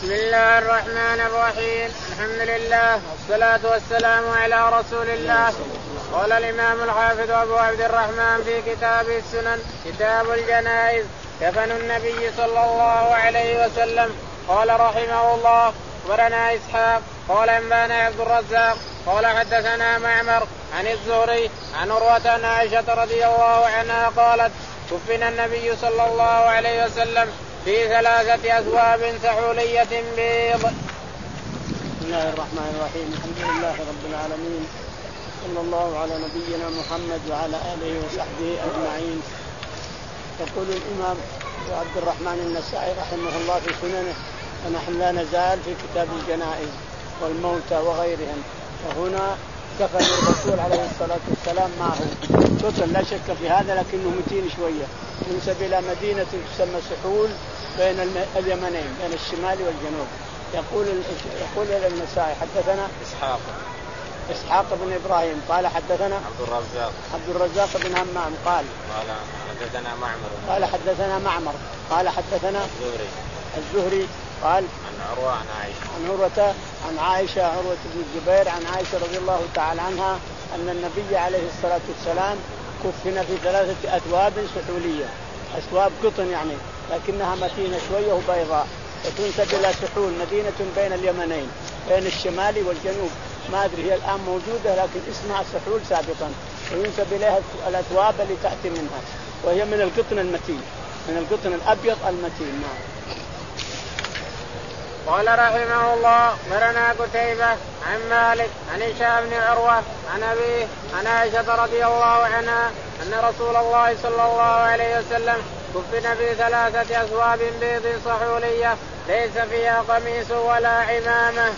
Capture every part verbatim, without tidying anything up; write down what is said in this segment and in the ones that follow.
بسم الله الرحمن الرحيم. الحمد لله والصلاة والسلام على رسول الله. قال الإمام الحافظ أبو عبد الرحمن في كتاب السنن كتاب الجنائز كفن النبي صلى الله عليه وسلم. قال رحمه الله أخبرنا إسحاق قال أنبانا عبد الرزاق قال حدثنا معمر عن الزهري عن عروة عن عائشة رضي الله عنها قالت كفن النبي صلى الله عليه وسلم في ثلاثة أثواب سحولية بيض. بسم الله الرحمن الرحيم. الحمد لله رب العالمين، صلى الله على نبينا محمد وعلى آله وصحبه أجمعين. يقول الإمام عبد الرحمن النسائي رحمه الله في سننه: ونحن لا نزال في كتاب الجنائز والموتى وغيرهم، وهنا كفن الرسول عليه الصلاة والسلام معه كفن، لا شك في هذا، لكنه متين شوية، ينسب إلى مدينة تسمى سحول بين اليمنين بين الشمال والجنوب. يقول يقول النسائي حدثنا إسحاق إسحاق بن إبراهيم قال حدثنا عبد الرزاق عبد الرزاق بن همام قال قال حدثنا معمر قال حدثنا معمر قال حدثنا الزهري الزهري قال عن عروة عن عائشة عن عروة عن عائشة عروة بن الزبير عن عائشة رضي الله تعالى عنها أن النبي عليه الصلاة والسلام كفن في ثلاثة أثواب سحولية، أثواب قطن يعني، لكنها متينة شوية وبيضاء، وتنسب إلى سحول مدينة بين اليمنين بين الشمال والجنوب. ما أدري هي الآن موجودة، لكن اسمها سحول سابقا، وينسب إليها الأثواب اللي تأتي منها، وهي من القطن المتين، من القطن الأبيض المتين. نعم. قال رحمه الله مرنا قتيبة عن مالك عن هشام بن عروة عن أبيه عن عائشة رضي الله عنها أن رسول الله صلى الله عليه وسلم كفن في ثلاثة أثواب بيض صحولية ليس فيها قميص ولا عمامة.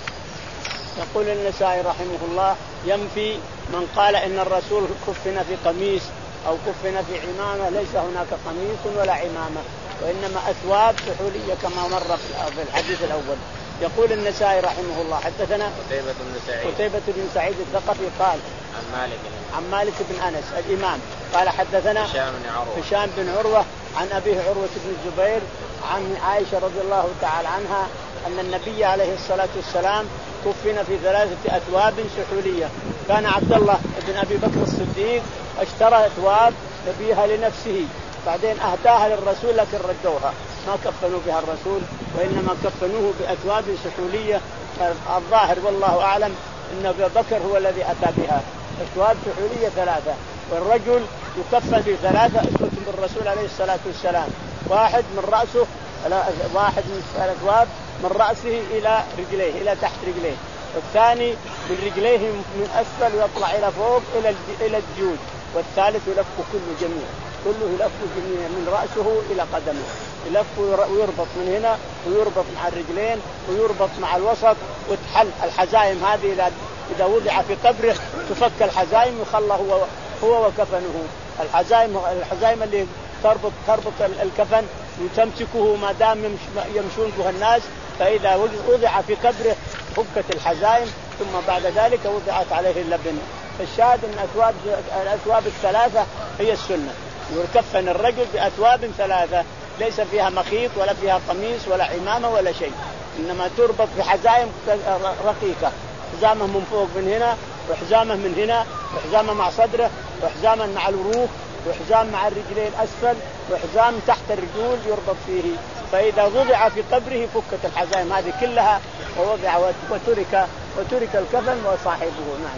يقول النسائي رحمه الله: ينفي من قال إن الرسول كفن في قميص أو كفن في عمامة، ليس هناك قميص ولا عمامة، وإنما أثواب سحولية كما مر في الحديث الأول. يقول النسائي رحمه الله حدثنا قتيبة بن سعيد قتيبة بن سعيد الثقفي قال عن مالك عن مالك بن أنس الإمام قال حدثنا هشام بن عروة هشام بن عروة عن أبيه عروة بن الزبير عن عائشة رضي الله تعالى عنها أن النبي عليه الصلاة والسلام كفن في ثلاثة أثواب سحولية. كان عبد الله بن أبي بكر الصديق اشترى أثواب يبيها لنفسه، بعدين أهداها للرسول لكن ردوها، ما كفنوا بها الرسول، وإنما كفنوه بأثواب سحولية. الظاهر والله أعلم أن أبي بكر هو الذي أتى بها، أثواب سحولية ثلاثة، والرجل يكفن بثلاثة أسوة بالرسول عليه الصلاة والسلام، واحد من رأسه، واحد من الأثواب من رأسه إلى رجليه إلى تحت رجليه، والثاني من رجليه من أسفل ويطلع إلى فوق إلى إلى الجود، والثالث يلف كله جميع كله يلف جميع من رأسه إلى قدمه، يلف ويربط من هنا ويربط مع الرجلين ويربط مع الوسط، وتحل الحزائم هذه إذا وضع في قبره تفك الحزائم وخلى هو هو وكفنه. الحزائم الحزائم اللي تربط تربط الكفن وتمسكه ما دام يمشون بها الناس، فإذا وضع في قبره فكت الحزائم، ثم بعد ذلك وضعت عليه اللبن. فالشاهد أن أثواب الأثواب الثلاثة هي السنة، يكفن الرجل بأثواب ثلاثة ليس فيها مخيط ولا فيها قميص ولا عمامة ولا شيء، إنما تربط بحزائم رقيقة، حزامة من فوق من هنا، وحزامة من هنا، وحزامة مع صدره، وحزامة مع الوروك، وحزام مع الرجلين أسفل، وحزام تحت الرجول يربط فيه. فإذا وضع في قبره فكت الحزائم هذه كلها ووضع وترك وترك الكفن وصاحبه. نعم.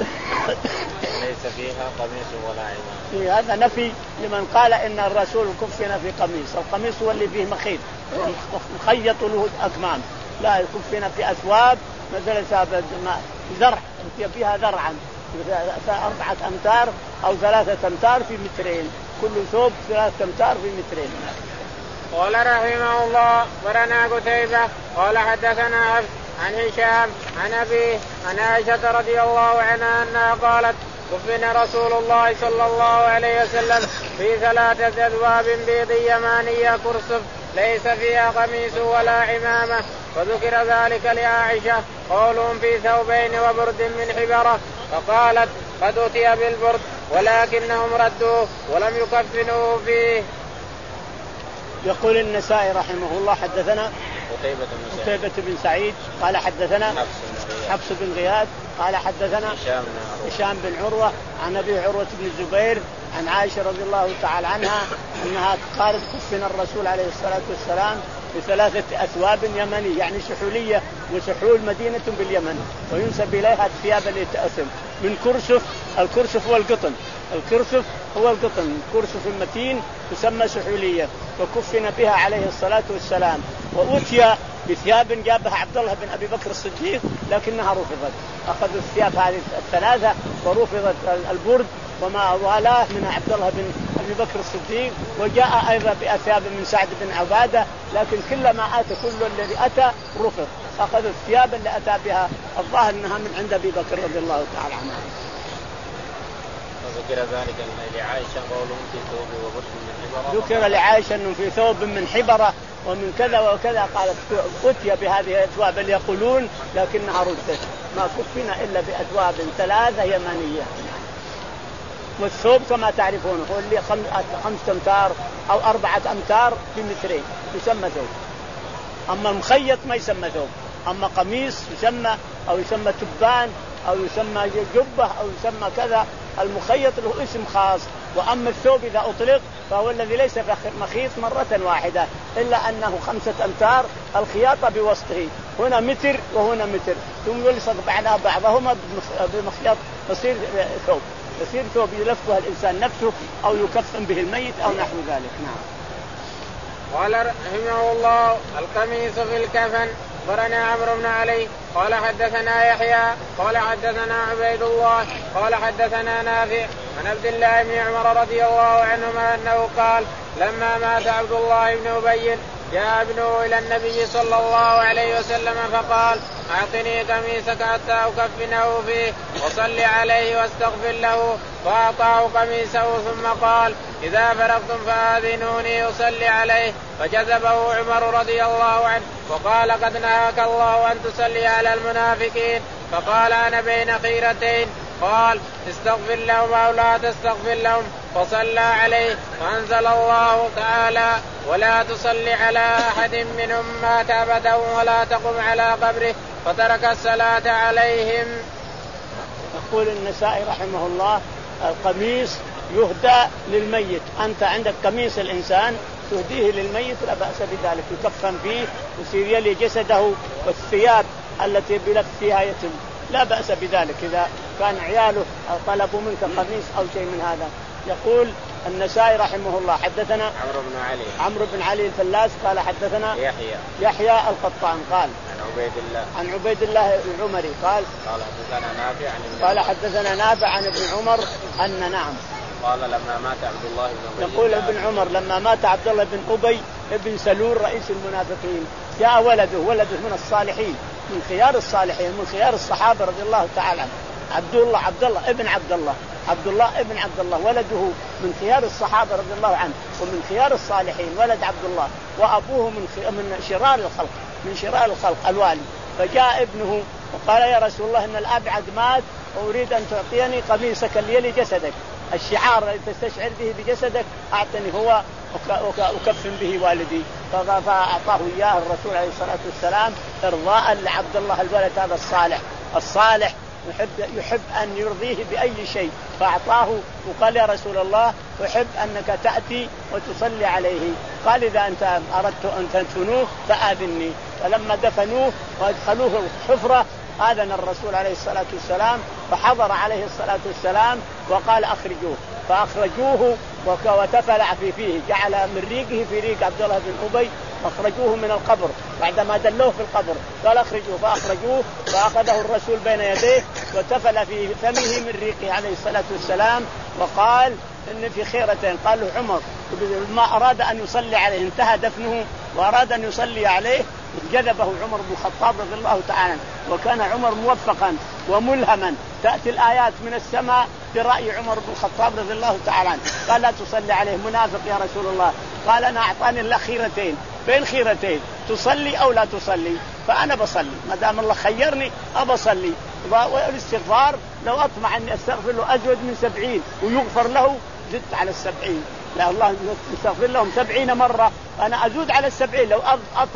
ليس فيها قميص ولا عمامة. هذا نفي لمن قال إن الرسول كفن في قميص، القميص هو اللي فيه مخيط مخيط له الأكمام، لا كفن في أثواب مثل زرع فيها ذرعا أربعة أمتار أو ثلاثة أمتار في مترين، كل ثوب ثلاثة أمتار في مترين. قال رحمه الله برنا قتيبة قال حدثنا عبد عن هشام عن أبيه عن عائشة رضي الله عنها أنها قالت كفن رسول الله صلى الله عليه وسلم في ثلاثة أثواب بيض يمانية كرسف ليس فيها قميص ولا عمامة. وذكر ذلك لعائشة قولهم في ثوبين وبرد من حبرة، فقالت قد أتي بالبرد ولكنهم ردوه ولم يكفنوه فيه. يقول النسائي رحمه الله حدثنا قتيبة بن سعيد قتيبة بن سعيد قال حدثنا حفص بن غياث قال حدثنا هشام بن هشام بن عروة عن أبي عروة بن الزبير عن عائشة رضي الله تعالى عنها أنها قالت كفن الرسول عليه الصلاة والسلام بثلاثة أثواب يمني يعني سحولية، وسحول مدينة باليمن وينسب إليها الثياب التي تأثم من كرسف. الكرسف هو القطن، الكرسف هو القطن، الكرسف المتين تسمى سحولية، وكفن بها عليه الصلاة والسلام. وأتي بثياب جابها عبد الله بن أبي بكر الصديق لكنها رفضت، أخذوا الثياب هذه الثلاثة ورفضت البرد وما والاه من عبد الله بن أبي بكر الصديق، وجاء أيضا بأثياب من سعد بن عبادة، لكن كلما أتى كل الذي أتى رفض، أخذوا الثياب اللي أتى بها الظاهر أنها من عند أبي بكر رضي الله تعالى عنه. وذكر ذلك لعائشة قولهم في ثوب وبرد من حبرة. ذكر لعائشة أنه في ثوب من حبرة ومن كذا وكذا، قالت أتي بهذه الأثواب اللي يقولون لكنها ردت، ما كفنا إلا بأثواب ثلاثة يمنية. والثوب كما تعرفون هو اللي خمسة أمتار أو أربعة أمتار بمترين يسمى ثوب، أما المخيط ما يسمى ثوب، أما قميص يسمى أو يسمى تبان أو يسمى جبة أو يسمى كذا. المخيط له اسم خاص، وأما الثوب إذا أطلق فهو الذي ليس مخيط مرة واحدة إلا أنه خمسة أمتار الخياطة بوسطه، هنا متر وهنا متر، ثم يلصق بعدها بعضهما بمخيط يصير ثوب، يصير ثوب يلفه الإنسان نفسه أو يكفن به الميت أو نحو ذلك. نعم. قال رحمه الله القميص في الكفن. أخبرنا عمرو بن علي قال حدثنا يحيى قال حدثنا عبيد الله قال حدثنا نافع عن عبد الله بن عمر رضي الله عنهما أنه قال لما مات عبد الله بن أبي جاء ابنه إلى النبي صلى الله عليه وسلم فقال أعطني قميصك حتى أكفنه فيه وصل عليه واستغفر له، فأعطاه قميصه ثم قال إذا فرغتم فآذنوني أصلي عليه، فجذبه عمر رضي الله عنه وقال قد نهاك الله أن تصلي على المنافقين، فقال أنا بين خيرتين، قال استغفر لهم أو لا تستغفر لهم، فصلى عليه، فأنزل الله تعالى ولا تصلي على أحد منهم مات أبدا ولا تقم على قبره، فترك الصلاة عليهم. يقول النسائي رحمه الله القميص يهدى للميت، أنت عندك قميص الإنسان تهديه للميت لا بأس بذلك، يكفن فيه ويصير يلي جسده، والثياب التي بلف فيها يتم لا بأس بذلك إذا كان عياله طلبوا منك قميص أو شيء من هذا. يقول النسائي رحمه الله حدثنا عمرو بن علي عمرو بن علي الفلاس قال حدثنا يحيى يحيى القطان قال عن عبيد الله عن عبيد الله العمري قال قال حدثنا نافع عن قال حدثنا نافع عن ابن عمر أن نعم قال لما مات عبد الله بن أبي يقول ابن عمر لما مات عبد الله بن أبي ابن سلول رئيس المنافقين جاء ولده ولده من الصالحين من خيار الصالحين من خيار الصحابة رضي الله تعالى عنهم، عبد الله عبد الله ابن عبد الله عبد الله ابن عبد الله ولده من خيار الصحابة رضي الله عنه ومن خيار الصالحين ولد عبد الله، وأبوه من من شرار الخلق من شرار الخلق الوالي. فجاء ابنه وقال يا رسول الله إن الأبعد مات وأريد أن تعطيني قميصك اللي يلي جسدك، الشعار الذي تستشعر به بجسدك أعطني هو أكفن به والدي، فأعطاه إياه الرسول عليه الصلاة والسلام إرضاء لعبد الله الولد هذا الصالح الصالح يحب يحب أن يرضيه بأي شيء، فأعطاه وقال يا رسول الله أحب أنك تأتي وتصلي عليه، قال إذا أنت أردت أن تدفنوه فآذني. فلما دفنوه وادخلوه الحفرة آذن الرسول عليه الصلاة والسلام فحضر عليه الصلاة والسلام وقال أخرجوه، فأخرجوه وتفلع في فيه جعل من ريقه في ريق عبد الله بن أبي، أخرجوه من القبر بعدما دلوه في القبر قال أخرجوه، فأخرجوه فأخذه الرسول بين يديه وتفل في فمه من ريقه عليه الصلاة والسلام وقال إن في خيرتين. قال له عمر ما أراد أن يصلي عليه انتهى دفنه وأراد أن يصلي عليه جذبه عمر بن الخطاب رضي الله تعالى، وكان عمر موفقا وملهما تأتي الآيات من السماء برأي عمر بن الخطاب رضي الله تعالى عنه. قال لا تصلي عليه منافق يا رسول الله، قال أنا أعطاني الله خيرتين بين خيرتين تصلي أو لا تصلي، فأنا بصلي ما دام الله خيرني أبصلي، والاستغفار لو أطمع أني أستغفر له أزود من سبعين ويغفر له زدت على السبعين، لا الله يستغفر لهم سبعين مرة أنا أزود على السبعين، لو أطمع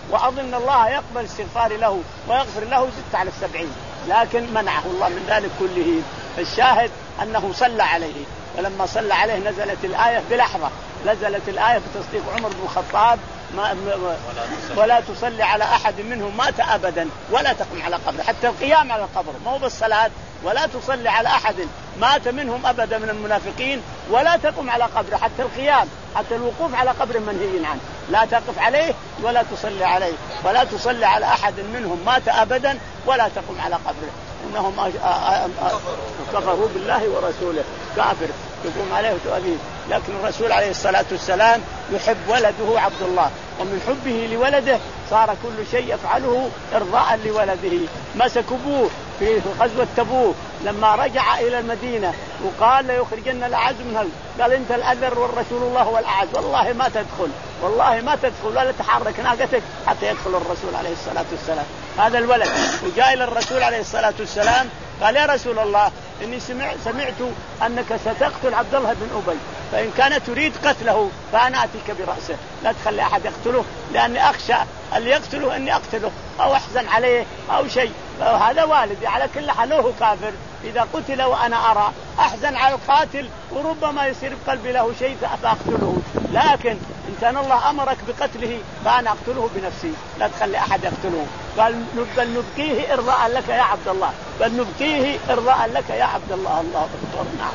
وأظن الله يقبل استغفاري له ويغفر له زدت على السبعين، لكن منعه الله من ذلك كله. فالشاهد أنه صلى عليه، ولما صلى عليه نزلت الآية بلحظة، نزلت الآية بتصديق عمر بن الخطاب ما ولا تصلي على أحد منهم مات أبدا ولا تقم على قبره، حتى القيام على القبر مو بالصلاة، ولا تصلي على أحد مات منهم أبدا من المنافقين ولا تقم على قبره، حتى القيام حتى الوقوف على قبر منهي عنه لا تقف عليه ولا تصلي عليه، ولا تصلي على أحد منهم مات أبدا ولا تقم على قبره، إنهم كفروا بالله ورسوله، كافر يقوم عليه وتؤذيه. لكن الرسول عليه الصلاة والسلام يحب ولده عبد الله، ومن حبه لولده صار كل شيء يفعله إرضاء لولده. مسكوا أبوه في غزوة تبوك لما رجع إلى المدينة وقال ليخرجن الأعز منها، قال أنت الأذر والرسول الله هو الأعز، والله ما تدخل والله ما تدخل ولا تحرك ناقتك حتى يدخل الرسول عليه الصلاة والسلام. هذا الولد وجاء إلى الرسول عليه الصلاة والسلام قال يا رسول الله إني سمعت, سمعت أنك ستقتل عبد الله بن أبي، فإن كان تريد قتله فأنا أتيك برأسه، لا تخلي أحد يقتله لأني أخشى اللي يقتله أني أقتله أو أحزن عليه أو شيء، هذا والدي على كل حال هو كافر، إذا قتل وأنا أرى أحزن على القاتل وربما يصير بقلبي له شيء فأقتله، لكن إن كان الله أمرك بقتله فأنا أقتله بنفسي، لا تخلي أحد يقتله. قال بل نبقيه إرضاء لك يا عبد الله، بل نبقيه إرضاء لك يا عبد الله. الله أكبر. نعم.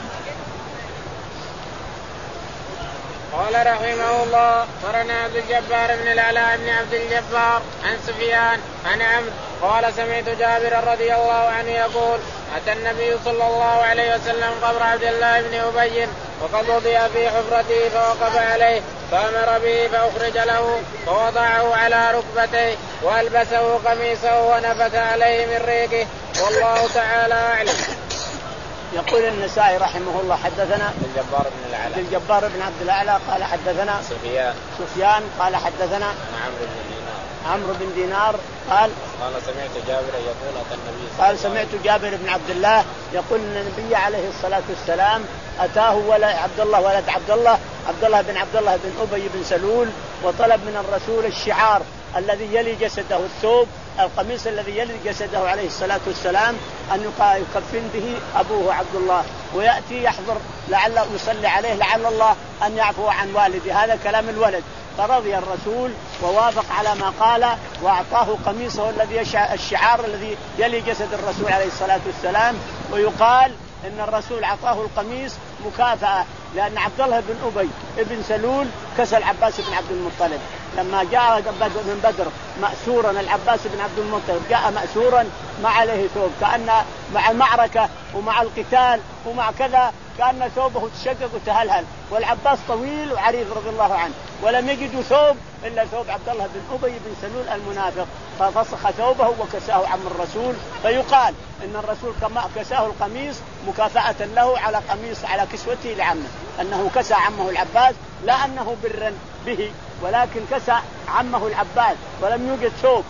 قال رحمه الله قرنا عبد الجبار بن العلاء بن عبد الجبار عن سفيان عن عمرو قال سمعت جابر رضي الله عنه يقول أتى النبي صلى الله عليه وسلم قبر عبد الله بن أبي وقد وضع في حفرته فوقف عليه فأمر به فأخرج له فوضعه على ركبتيه وألبسه قميصه ونفث عليه من ريقه والله تعالى أعلم. يقول النسائي رحمه الله حدثنا الجبار بن العلاء الجبار بن عبد الأعلى قال حدثنا سفيان سفيان قال حدثنا عمرو بن دينار عمرو بن دينار قال قال سمعت جابر يقول أتى النبي قال سمعت جابر بن عبد الله يقول أن النبي عليه الصلاة والسلام أتاه ولد عبد الله ولد عبد الله عبد الله بن عبد الله بن أبي بن سلول وطلب من الرسول الشعار الذي يلي جسده الثوب القميص الذي يلي جسده عليه الصلاة والسلام أن يكفن به أبوه عبد الله ويأتي يحضر لعل يصلي عليه لعل الله أن يعفو عن والده. هذا كلام الولد. فرضي الرسول ووافق على ما قال وأعطاه قميصه الذي الشعار الذي يلي جسد الرسول عليه الصلاة والسلام. ويقال إن الرسول أعطاه القميص مكافأة لأن عبد الله بن أبي بن سلول كسى العباس بن عبد المطلب لما جاء من بدر مأسورا. العباس بن عبد المطلب جاء مأسورا ما عليه ثوب كأن مع المعركة ومع القتال ومع كذا كأن ثوبه تشقق وتهلهل والعباس طويل وعريض رضي الله عنه ولم يجدوا ثوب إلا ثوب عبد الله بن أبي بن سلول المنافق ففسخ ثوبه وكساه عم الرسول. فيقال إن الرسول كما كساه القميص مكافأة له على قميص على كسوته لعمه أنه كسى عمه العباس لا أنه برا به ولكن كسى عمه العباس ولم يوجد ثوب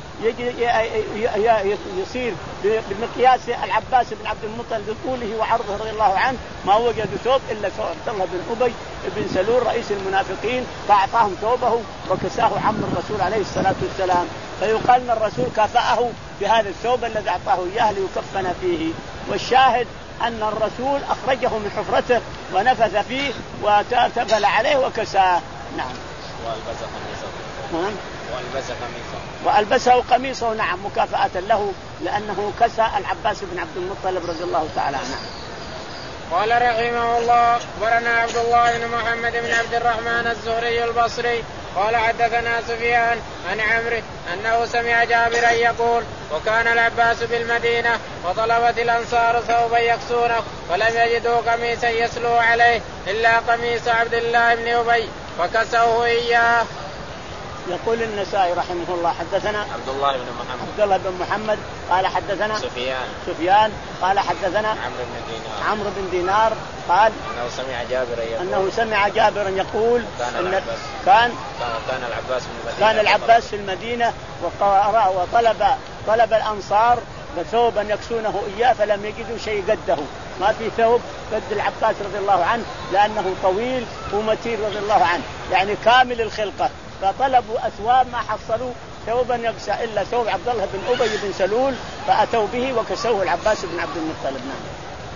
يصير بمقياس العباس بن عبد المطلب بطوله وعرضه رضي الله عنه ما وجد ثوب إلا ثوب عبد الله بن أبي بن سلول رئيس المنافقين فأعطاهم ثوبه وكساه عم الرسول عليه الصلاة والسلام. فيقال أن الرسول كافأه بهذا الثوب الذي أعطاه إياه ليكفن فيه. والشاهد أن الرسول أخرجه من حفرته ونفث فيه وتفل عليه وكساه. نعم. وألبس قميصه. نعم. وألبس قميصه. وألبسه قميصه نعم مكافأة له لأنه كسى العباس بن عبد المطلب رضي الله تعالى عنه. قال رحمه الله أخبرنا عبد الله بن محمد بن عبد الرحمن الزهري البصري قال حدثنا سفيان عن عمرو أنه سمع جابرا يقول وكان العباس بالمدينة وطلبت الأنصار ثوبا يكسونه فلم يجدوا قميصا يسلو عليه إلا قميص عبد الله بن أبي فكسوه إياه. يقول النسائي رحمه الله حدثنا عبد الله بن محمد عبد الله بن محمد قال حدثنا سفيان سفيان قال حدثنا عمرو بن دينار عمرو بن دينار قال أنه سمع جابرا يقول أنه سمع جابرا يقول كان إن العباس كان كان العباس في المدينة كان العباس في المدينة وطلب طلب الأنصار ثوبا يكسونه إياه فلم يجدوا شيء قده ما في ثوب قد العباس رضي الله عنه لأنه طويل ومتين رضي الله عنه يعني كامل الخلقة فطلبوا أثواب ما حصلوا ثوبا يكسى إلا ثوب عبد الله بن أبي بن سلول فأتوا به وكسوه العباس بن عبد المطلب. نعم.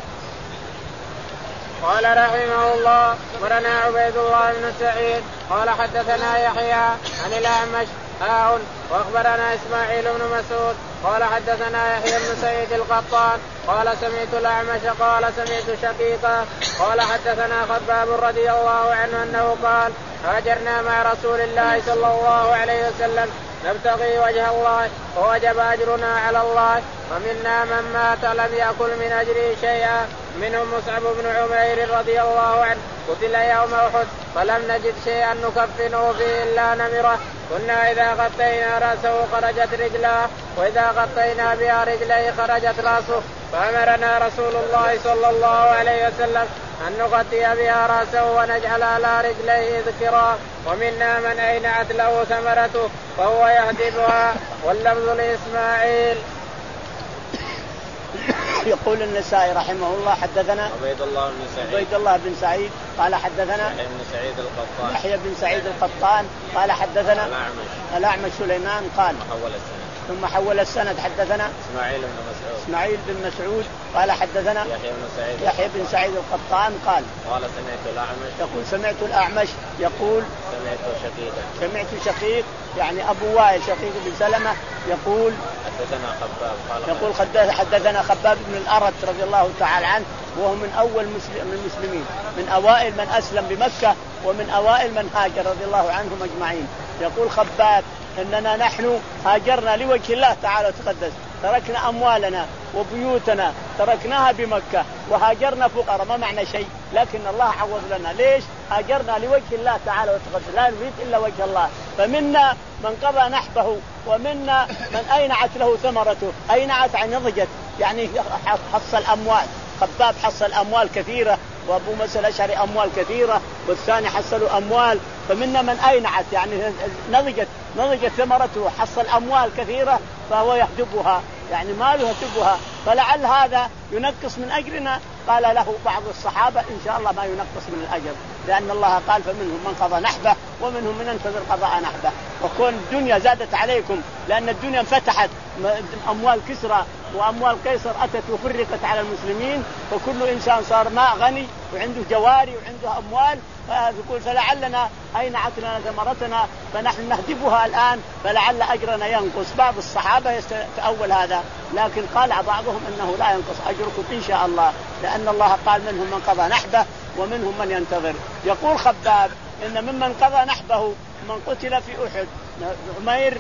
قال رحمه الله أخبرنا عبيد الله بن سعيد قال حدثنا يحيى عن الأعمش هاون واخبرنا اسماعيل بن مسعود قال حدثنا يحيى بن سعيد القطان قال سمعت الأعمش قال سمعت شقيقا قال حدثنا خباب رضي الله عنه انه قال هاجرنا مع رسول الله صلى الله عليه وسلم نبتغي وجه الله فوجب أجرنا على الله ومنا من مات لم يأكل من أجره شيئا منهم مصعب بن عمير رضي الله عنه قتل يوم أحد فلم نجد شيئا نكفنه فيه إلا نمرة كنا إذا غطينا رأسه خرجت رجلاه وإذا غطينا بها رجليه خرجت رأسه فأمرنا رسول الله صلى الله عليه وسلم أن نغطي بها رأسه ونجعل على رجليه ذكرا ومنا من أينعت له ثمرته فهو يهدبها واللفظ لإسماعيل. يقول النسائي رحمه الله حدثنا عبيد الله بن سعيد عبيد الله بن سعيد قال حدثنا يحيى بن سعيد القطان يحيى بن سعيد القطان قال حدثنا الأعمش الأعمش سليمان قال حول السند ثم حول السند حدثنا إسماعيل بن مسعود إسماعيل بن مسعود قال حدثنا يحيى بن سعيد يحيى بن سعيد القطان قال قال سمعت الأعمش يقول سمعت الأعمش يقول سمعت شقيقا سمعت شقيق يعني أبو وائل شقيق بن سلمة يقول حدثنا خباب قال يقول حدثنا خباب بن الأرت رضي الله تعالى عنه وهو من أول مسلم من المسلمين من أوائل من أسلم بمكة ومن أوائل من هاجر رضي الله عنهم أجمعين. يقول خباب إننا نحن هاجرنا لوجه الله تعالى وتقدس تركنا أموالنا وبيوتنا تركناها بمكة وهاجرنا فقراء ما معنى شيء لكن الله عوض لنا. ليش؟ هاجرنا لوجه الله تعالى وتقدس لا نريد إلا وجه الله. فمنا من قضى نحبه ومنا من أينعت له ثمرته. أينعت عن نضجت يعني حصل أموال. خباب حصل أموال كثيرة وأبو موسى الأشعري أموال كثيرة والثاني حصلوا أموال. فمنا من أينعت يعني نضجت نضجت ثمرته حصل أموال كثيرة فهو يهدبها يعني ماله يهدبها. فلعل هذا ينقص من أجرنا. قال له بعض الصحابة إن شاء الله ما ينقص من الأجر لأن الله قال فمنهم من قضى نحبه ومنهم من انتظر قضاء نحبه. وكون الدنيا زادت عليكم لأن الدنيا انفتحت أموال كسرى وأموال قيصر أتت وفرقت على المسلمين فكل إنسان صار ما غني وعنده جواري وعنده أموال فيقول فلعلنا أينعت لنا ثمرتنا فنحن نهدبها الآن فلعل أجرنا ينقص. بعض الصحابة يتأول هذا لكن قال بعضهم أنه لا ينقص أجركم إن شاء الله لأن الله قال منهم من قضى نحبه ومنهم من ينتظر. يقول خباب إن ممن قضى نحبه من قتل في أحد عمير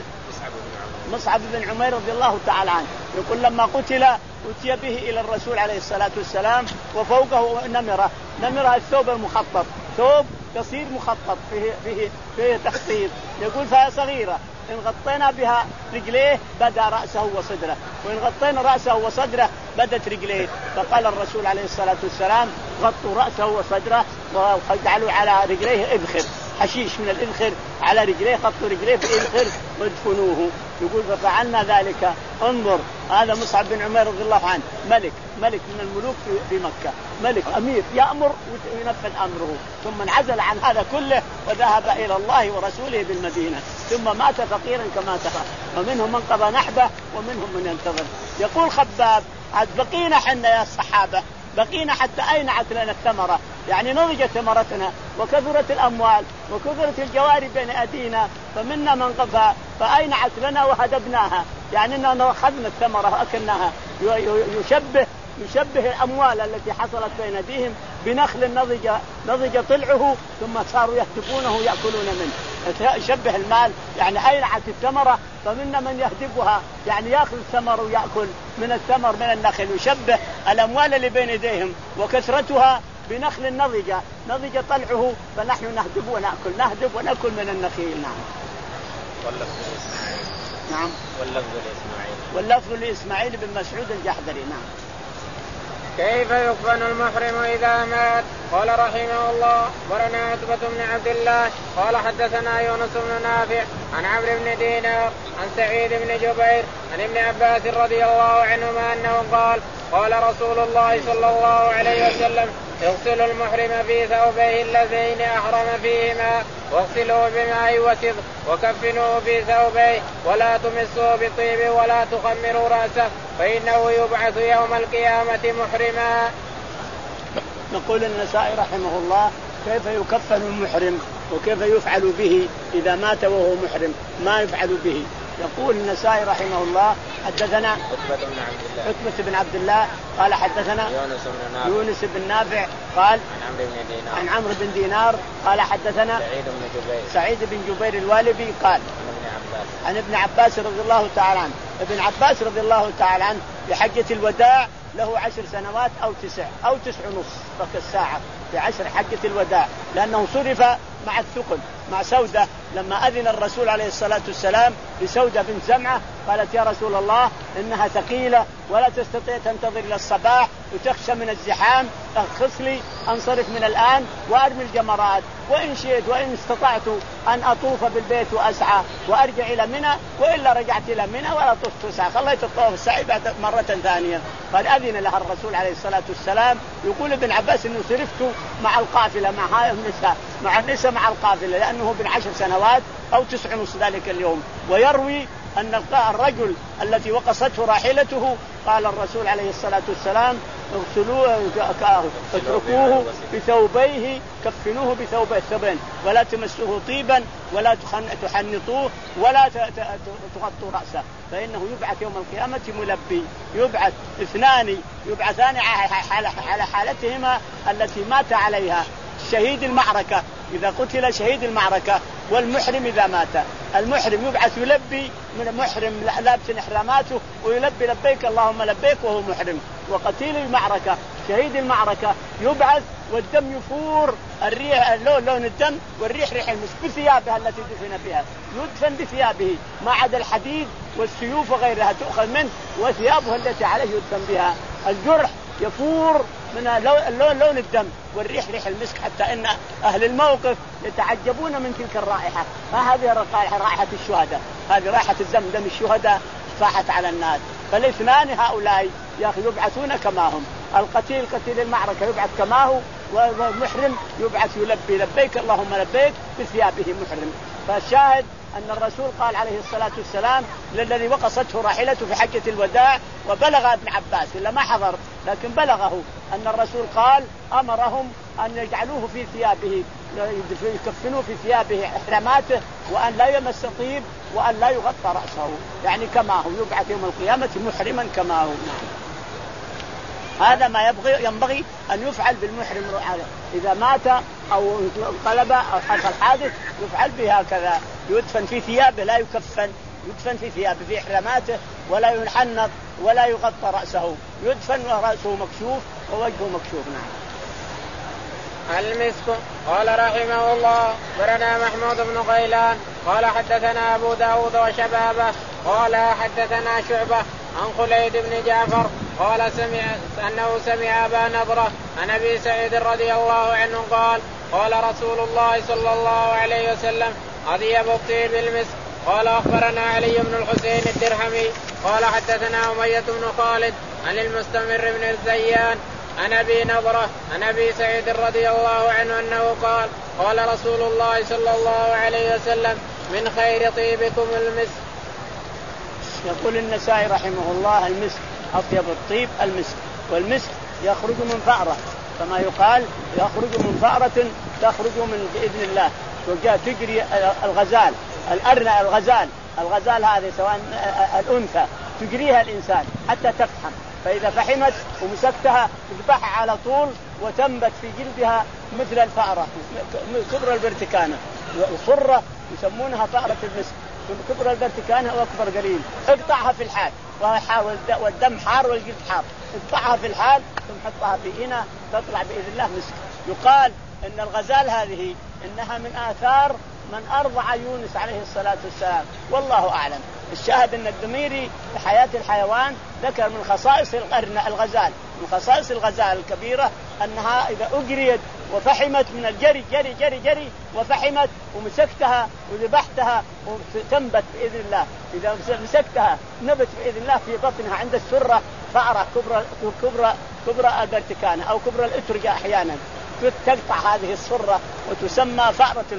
مصعب بن عمير رضي الله تعالى عنه. يقول لما قتل أتي به إلى الرسول عليه الصلاة والسلام وفوقه نمرة نمرة الثوب المخطط ثوب قصير مخطط فيه, فيه, فيه تخطيط. يقول فهي صغيرة إن غطينا بها رجليه بدا رأسه وصدره وإن غطينا رأسه وصدره بدت رجليه. فقال الرسول عليه الصلاة والسلام غطوا رأسه وصدره وجعلوا على رجليه إذخر حشيش من الإذخر على رجليه خطوا رجليه بإذخر وادفنوه. يقول ففعلنا ذلك. انظر هذا مصعب بن عمير رضي الله عنه ملك ملك من الملوك في مكة ملك أمير يأمر وينفذ أمره ثم انعزل عن هذا كله وذهب إلى الله ورسوله بالمدينة ثم مات فقيرا كما ترى. ومنهم من قضى نحبه ومنهم من ينتظر. يقول خباب عاد بقينا حنا يا الصحابة بقينا حتى أينعت لنا الثمرة يعني نضجت ثمرتنا وكثرت الأموال وكثرت الجواري بين أيدينا فمنا من قضى فأينعت لنا وهدبناها يعني أننا أخذنا الثمرة وأكلناها. يشبه يشبه الأموال التي حصلت بين أيديهم بنخل نضج نضج طلعه ثم صاروا يهدبونه يأكلون منه. يشبه المال يعني أينعت الثمرة فمنا من يهدبها يعني يأخذ الثمر ويأكل من الثمر من النخل. يشبه الأموال اللي بين يديهم وكثرتها بنخل نضج نضج طلعه فنحن نهدب ونأكل نهدب ونأكل من النخيل. نعم. نعم. واللفظ لإسماعيل واللفظ لإسماعيل بن مسعود الجحدري. نعم. كيف يكفن المحرم إذا مات؟ قال رحمه الله أخبرنا عتبة بن عبد الله قال حدثنا يونس بن نافع عن عمرو بن دينار عن سعيد بن جبير عن ابن عباس رضي الله عنهما أنه قال قال رسول الله صلى الله عليه وسلم يغسل المحرم في ثوبيه اللذين أحرم فيهما واغسلوه بماء وسط وكفنوه في ثوبيه ولا تمسوه بطيب ولا تخمروا رأسه فإنه يبعث يوم القيامة محرما. نقول النسائي رحمه الله كيف يكفن المحرم وكيف يفعل به إذا مات وهو محرم ما يفعل به. يقول النسائي رحمه الله حدثنا عتبة بن عبد الله قال حدثنا يونس بن نافع, يونس بن نافع قال عن عمرو بن دينار عن عمرو بن دينار قال حدثنا سعيد بن جبير سعيد بن جبير الوالبي قال عن ابن عباس رضي الله تعالى عنه. ابن عباس رضي الله تعالى عنه بحجة الوداع له عشر سنوات أو تسع أو تسع ونص بك الساعة في عشر حجة الوداع لأنه صرف مع الثقل مع سودة لما أذن الرسول عليه الصلاة والسلام لسودة بنت زمعة قالت يا رسول الله إنها ثقيلة ولا تستطيع تنتظر إلى الصباح وتخشى من الزحام أرخص لي أنصرف من الآن وأرمي الجمرات وإن شئت وإن استطعت أن أطوف بالبيت وأسعى وأرجع إلى منى وإلا رجعت إلى منى ولا طفت ساعة خليت الطواف السعي بعد مرة ثانية. قد أذن لها الرسول عليه الصلاة والسلام. يقول ابن عباس إنه صرفت مع القافلة مع هاي النساء مع النساء مع القافلة لأنه ابن عشر سنوات أو تسع ونص ذلك اليوم. ويروي أن الرجل التي وقصته راحلته قال الرسول عليه الصلاة والسلام اغسلوه اتركوه بثوبيه كفنوه بثوبين ولا تمسوه طيبا ولا تحنطوه ولا تغطوا رأسه فإنه يبعث يوم القيامة ملبي. يبعث اثنان يبعثان على حالتهما التي مات عليها شهيد المعركة إذا قتل شهيد المعركة والمحرم إذا مات. المحرم يبعث يلبي من محرم لابس إحراماته ويلبي لبيك اللهم لبيك وهو محرم. وقتيل المعركة شهيد المعركة يبعث والدم يفور الريح اللون لون الدم والريح ريح المسك بثيابها التي دفن بها يدفن بثيابه ما عدا الحديد والسيوف وغيرها تؤخذ منه وثيابها التي عليه يدفن بها. الجرح يفور من اللون لون الدم والريح ريح المسك حتى ان اهل الموقف يتعجبون من تلك الرائحه. ما هذه الرائحه؟ رائحه الشهداء، هذه رائحه الدم دم الشهداء صاحت على الناس. فالاثنان هؤلاء يبعثون كما هم. القتيل قتيل المعركه يبعث كما هو والمحرم يبعث يلبي لبيك اللهم لبيك بثيابه محرم. فالشاهد أن الرسول قال عليه الصلاة والسلام للذي وقصته راحلته في حجة الوداع وبلغ ابن عباس إلا ما حضر لكن بلغه أن الرسول قال أمرهم أن يجعلوه في ثيابه يكفنوه في ثيابه إحراماته وأن لا يمس طيب وأن لا يغطى رأسه يعني كما هو يبعث يوم القيامة محرما كما هو. هذا ما يبغي ينبغي أن يفعل بالمحرم إذا مات أو انقلب أو حصل حادث يفعل به هكذا يدفن في ثيابه لا يكفن يدفن في ثيابه في إحراماته ولا ينحنط ولا يغطى رأسه يدفن ورأسه مكشوف ووجهه مكشوف. نعم. المسك. قال رحمه الله برنا محمود بن غيلان قال حدثنا أبو داود وشبابه قال حدثنا شعبة عن خليد بن جعفر قال سمع أنه سمع أبا نضرة عن أبي سعيد رضي الله عنه قال قال رسول الله صلى الله عليه وسلم أطيب الطيب المسك. قال أخبرنا علي بن الحسين الدرهمي قال حدثنا أمية بن خالد عن المستمر بن الزيان عن أبي نضرة عن أبي سعيد رضي الله عنه أنه قال قال رسول الله صلى الله عليه وسلم من خير طيبكم المسك. يقول النسائي رحمه الله المسك أطيب الطيب المسك. والمسك يخرج من فأرة كما يقال يخرج من فأرة تخرج من بإذن الله وجاء تجري الغزال الأرنى الغزال الغزال هذه سواء الأنثى تجريها الإنسان حتى تفحم فإذا فحمت ومسكتها تذبحها على طول وتنبت في جلدها مثل الفأرة كبر البرتكانة. الصرة يسمونها فأرة المسك كبر البرتكانة وأكبر قليل. اقطعها في الحال والدم حار والجلد حار اقطعها في الحال ثم حطها في إناء تطلع بإذن الله مسك. يقال إن الغزال هذه إنها من آثار من أرضع يونس عليه الصلاة والسلام والله أعلم. الشاهد أن الدميري في حياة الحيوان ذكر من خصائص الغزال من خصائص الغزال الكبيرة أنها إذا أجريت وفحمت من الجري جري جري جري وفحمت ومسكتها وذبحتها وتنبت بإذن الله. إذا مسكتها نبت بإذن الله في بطنها عند السرة فأرة كبرى كبرى كبرى البرتكانة أو كبرى الأترجة أحيانا تقطع هذه السرة وتسمى فأرة المسك.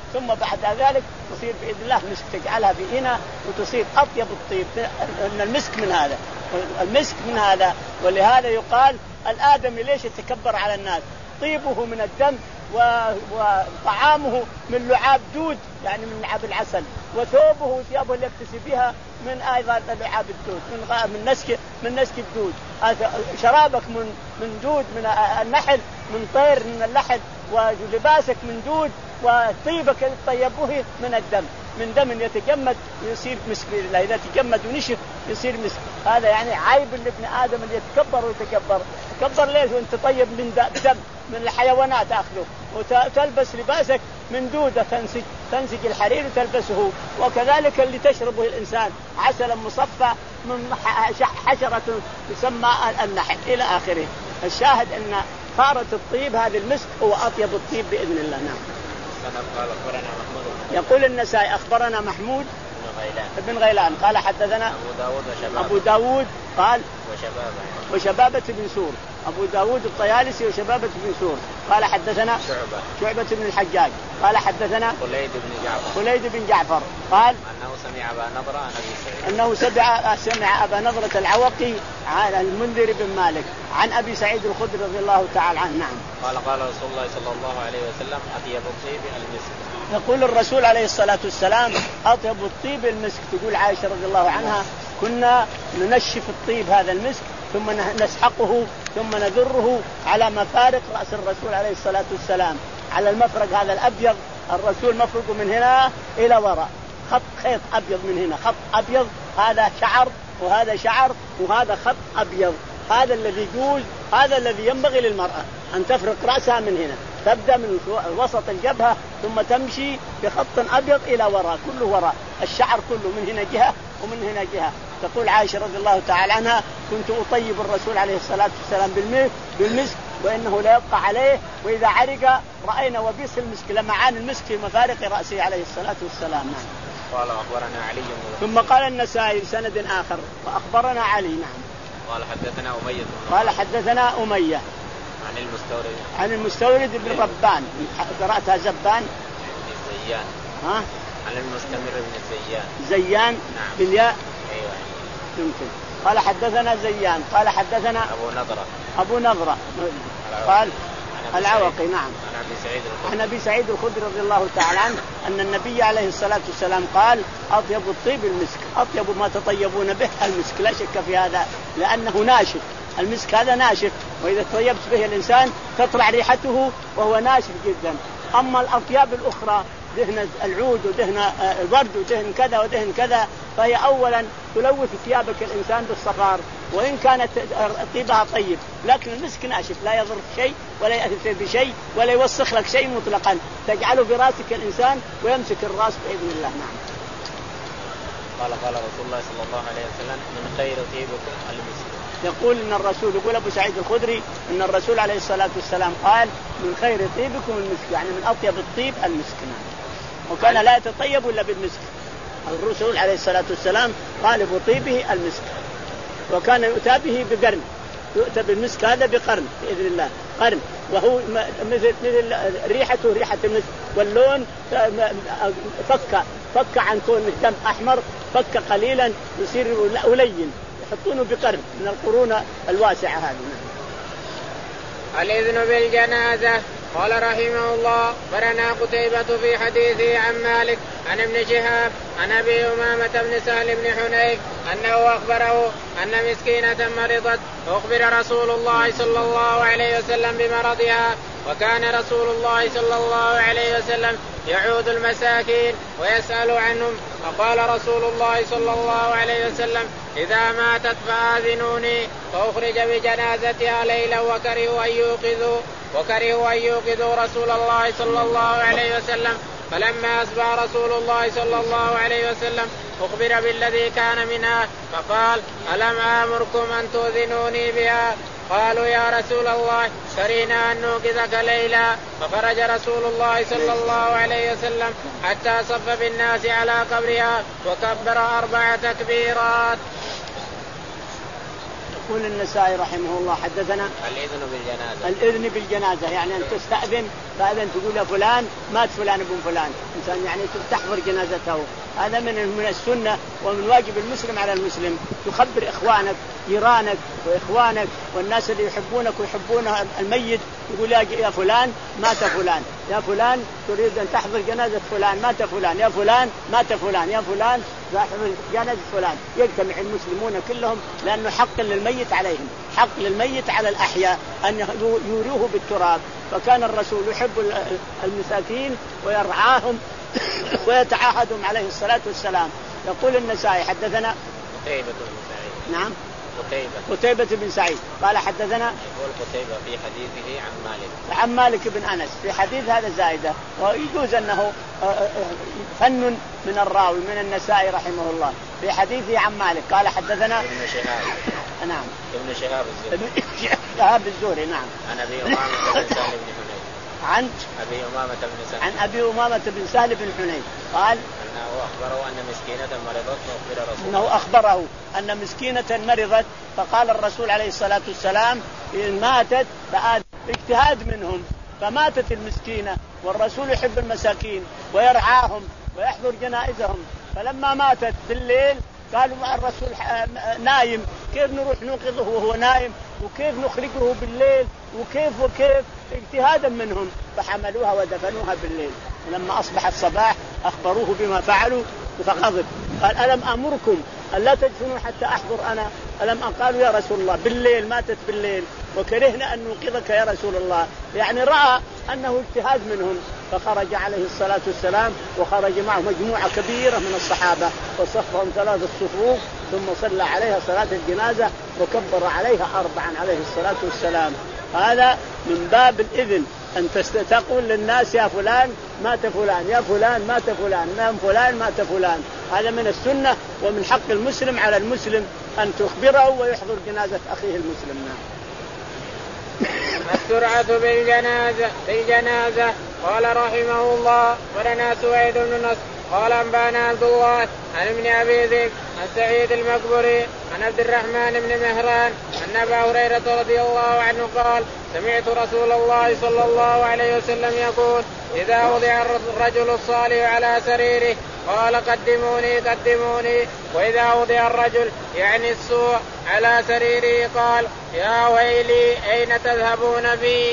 ثم بعد ذلك تصير بإذن الله مسك، تجعلها بإناء وتصير أطيب الطيب من المسك من هذا، المسك من هذا. ولهذا يقال الآدمي ليش يتكبر على الناس؟ طيبه من الدم وطعامه من لعاب دود، يعني من لعاب العسل، وثوبه وثيابه اللي يكتسي بها من أيضا لعاب الدود، من من نسك من نسك الدود. شرابك من من دود من النحل، من طير من اللحد، ولباسك من دود، وطيبك طيبه من الدم، من دم يتجمد ويصير مسك. إذا تجمد ونشف يصير مسك. هذا يعني عيب لابن آدم اللي يتكبر ويتكبر. تكبر ليش وانت طيب من دم من الحيوانات أخذه، وتلبس لباسك من دودة تنسج تنسج الحرير وتلبسه. وكذلك اللي تشربه الإنسان عسلا مصفى من حشرة تسمى النحل إلى آخره. الشاهد أن فارة الطيب هذا المسك هو أطيب الطيب بإذن الله. نعم. يقول النسائي أخبرنا محمود بن غيلان قال حدثنا أبو داود وشبابة, أبو داود قال وشبابة, وشبابة بن سور. أبو داود الطيالسي وشبابة بن سور قال حدثنا شعبة شعبة بن الحجاج قال حدثنا خليد بن جعفر خليد بن جعفر قال أنه سمع أبا نضرة عن أبي سعيد أنه سمع سمع أبا نضرة العوقي عن المنذر بن مالك عن أبي سعيد الخدري رضي الله تعالى عنه. نعم. قال قال رسول الله صلى الله عليه وسلم أطيب الطيب المسك. يقول الرسول عليه الصلاة والسلام أطيب الطيب المسك. تقول عائشة رضي الله عنها كنا ننشف الطيب هذا المسك ثم نسحقه ثم نذره على مفارق رأس الرسول عليه الصلاة والسلام، على المفرق هذا الأبيض. الرسول مفرقه من هنا إلى وراء خط خيط أبيض من هنا، خط أبيض، هذا شعر وهذا شعر وهذا خط أبيض. هذا الذي يجوز، هذا الذي ينبغي للمرأة أن تفرق رأسها من هنا، تبدأ من وسط الجبهة ثم تمشي بخط أبيض إلى وراء، كله وراء الشعر كله من هنا جهة ومن هنا جهة. تقول عائشة رضي الله تعالى عنها كنت أطيب الرسول عليه الصلاة والسلام بالمسك وإنه لا يبقى عليه، وإذا عرق رأينا وبيس المسك لمعان المسك في مفارق رأسه عليه الصلاة والسلام. قال أخبرنا علي. ثم قال النسائي سند آخر فأخبرنا علي. نعم. قال حدثنا أمية. قال حدثنا أمية عن المستورد عن المستورد بن ربان قرأتها زبان زيان. ها؟ عن المستمر بن زيان. زيان نعم. بالياء. أيوة. يمكن. قال حدثنا زيان قال حدثنا أبو نضرة أبو نضرة قال العوقي. نعم. عن أبي سعيد الخدري. عن أبي سعيد الخدري رضي الله تعالى عنه أن النبي عليه الصلاة والسلام قال أطيب الطيب المسك، أطيب ما تطيبون به المسك، لا شك في هذا لأنه ناشف. المسك هذا ناشف، وإذا طيبت به الإنسان تطلع ريحته وهو ناشف جدا. أما الأطياب الأخرى دهن العود ودهن الورد ودهن كذا ودهن كذا فهي أولا تلوث ثيابك الإنسان بالصفار وإن كانت طيبها طيب، لكن المسك ناشف لا يضر شيء ولا يأثر بشيء ولا يوسخ لك شيء مطلقا، تجعله براسك الإنسان ويمسك الراس بإذن الله. نعم. قال قال رسول الله صلى الله عليه وسلم من خير طيبكم المسك. يقول إن الرسول يقول أبو سعيد الخدري إن الرسول عليه الصلاة والسلام قال من خير طيبكم المسك، يعني من أطيب الطيب المسك. وكان لا يتطيب إلا بالمسك. الرسول عليه الصلاة والسلام غالب طيبه المسك، وكان يؤتى به بقرن، يؤتى بالمسك هذا بقرن بإذن الله، قرن وهو مثل مثل ريحته ريحة المسك، واللون فك فك عن كون دم أحمر، فك قليلا يصير ألين، يحطونه بقرن من القرون الواسعة هذه. الإذن بالجنازة. قال رحمه الله برنا قتيبة في حديثه عن مالك عن ابن شهاب عن أبي أمامة بن سهل بن حنيف أنه أخبره أن مسكينة مرضت، أخبر رسول الله صلى الله عليه وسلم بمرضها، وكان رسول الله صلى الله عليه وسلم يعود المساكين ويسأل عنهم، فقال رسول الله صلى الله عليه وسلم إذا ماتت فآذنوني، فأخرج بجنازتها ليلا وكرهوا أن يوقظوا وكرهوا أن يوقظوا رسول الله صلى الله عليه وسلم، فلما أصبح رسول الله صلى الله عليه وسلم أخبر بالذي كان منها، فقال ألم آمركم أن تؤذنوني بها؟ قالوا يا رسول الله كرهنا أن نوقظك ليلا، فخرج رسول الله صلى الله عليه وسلم حتى صف بالناس على قبرها وكبر أربع تكبيرات. يقول النسائي رحمه الله حدثنا الإذن بالجنازة. الإذن بالجنازة يعني أن تستأذن، فأذن تقول يا فلان مات فلان ابن فلان، إنسان يعني تحضر جنازته. هذا من من السنة ومن واجب المسلم على المسلم، تخبر إخوانك جيرانك وإخوانك والناس اللي يحبونك ويحبون الميت، يقول يا فلان مات فلان، يا فلان تريد أن تحضر جنازة فلان مات فلان، يا فلان مات فلان، يا فلان تحضر جنازة فلان. يجتمع المسلمون كلهم لأنه حق للميت عليهم، حق للميت على الأحياء أن يوريه بالتراب. فكان الرسول يحب المساكين ويرعاهم ويتعاهدهم عليه الصلاة والسلام. يقول النسائي حدثنا قتيبة بن سعيد. نعم قتيبة قتيبة بن سعيد قال حدثنا. يقول قتيبة في حديثه عن مالك عن مالك بن أنس في حديث هذا زائدة، ويجوز أنه فن من الراوي من النسائي رحمه الله في حديثه عن مالك. قال حدثنا ابن شهاب. نعم ابن شهاب الزهري. شهاب الزهري نعم. عن أبي أمامة بن سهل بن حنيف. عن أبي أمامة بن سهل. عن أبي أمامة بن سهل بن حنيف قال أنه أخبره أن مسكينة مرضت فأخبر رسول أنه أخبره أن مسكينة مرضت، فقال الرسول عليه الصلاة والسلام إن ماتت فآذن. اجتهاد منهم فماتت المسكينة، والرسول يحب المساكين ويرعاهم ويحضر جنائزهم. فلما ماتت بالليل قالوا مع الرسول نايم، كيف نروح ننقذه وهو نايم، وكيف نخرجه بالليل، وكيف وكيف اجتهادا منهم. فحملوها ودفنوها بالليل. ولما أصبح الصباح أخبروه بما فعلوا فغضب، قال ألم أمركم ألا تدفنوا حتى أحضر أنا؟ ألم قالوا يا رسول الله بالليل ماتت بالليل وكرهنا أن نوقظك يا رسول الله. يعني رأى أنه اجتهاد منهم. فخرج عليه الصلاة والسلام وخرج معه مجموعة كبيرة من الصحابة وصفهم ثلاث الصفوف، ثم صلى عليها صلاة الجنازة وكبر عليها أربعا عليه الصلاة والسلام. هذا من باب الإذن أن تقول للناس يا فلان مات فلان، يا فلان مات فلان، نام فلان مات فلان. هذا من السنة ومن حق المسلم على المسلم أن تخبره ويحضر جنازة أخيه المسلم. السرعة بالجنازة بالجنازة. قال رحمه الله ولنا سويد بن نصر قال أنبانا عبد الله عن ابن أبي ذئب عن سعيد المقبري عن عبد الرحمن بن مهران أن أبا هريرة رضي الله عنه قال سمعت رسول الله صلى الله عليه وسلم يقول إذا وضع الرجل الصالح على سريره قال قدموني قدموني، وإذا وضع الرجل يعني السوء على سريره قال يا ويلي أين تذهبون بي.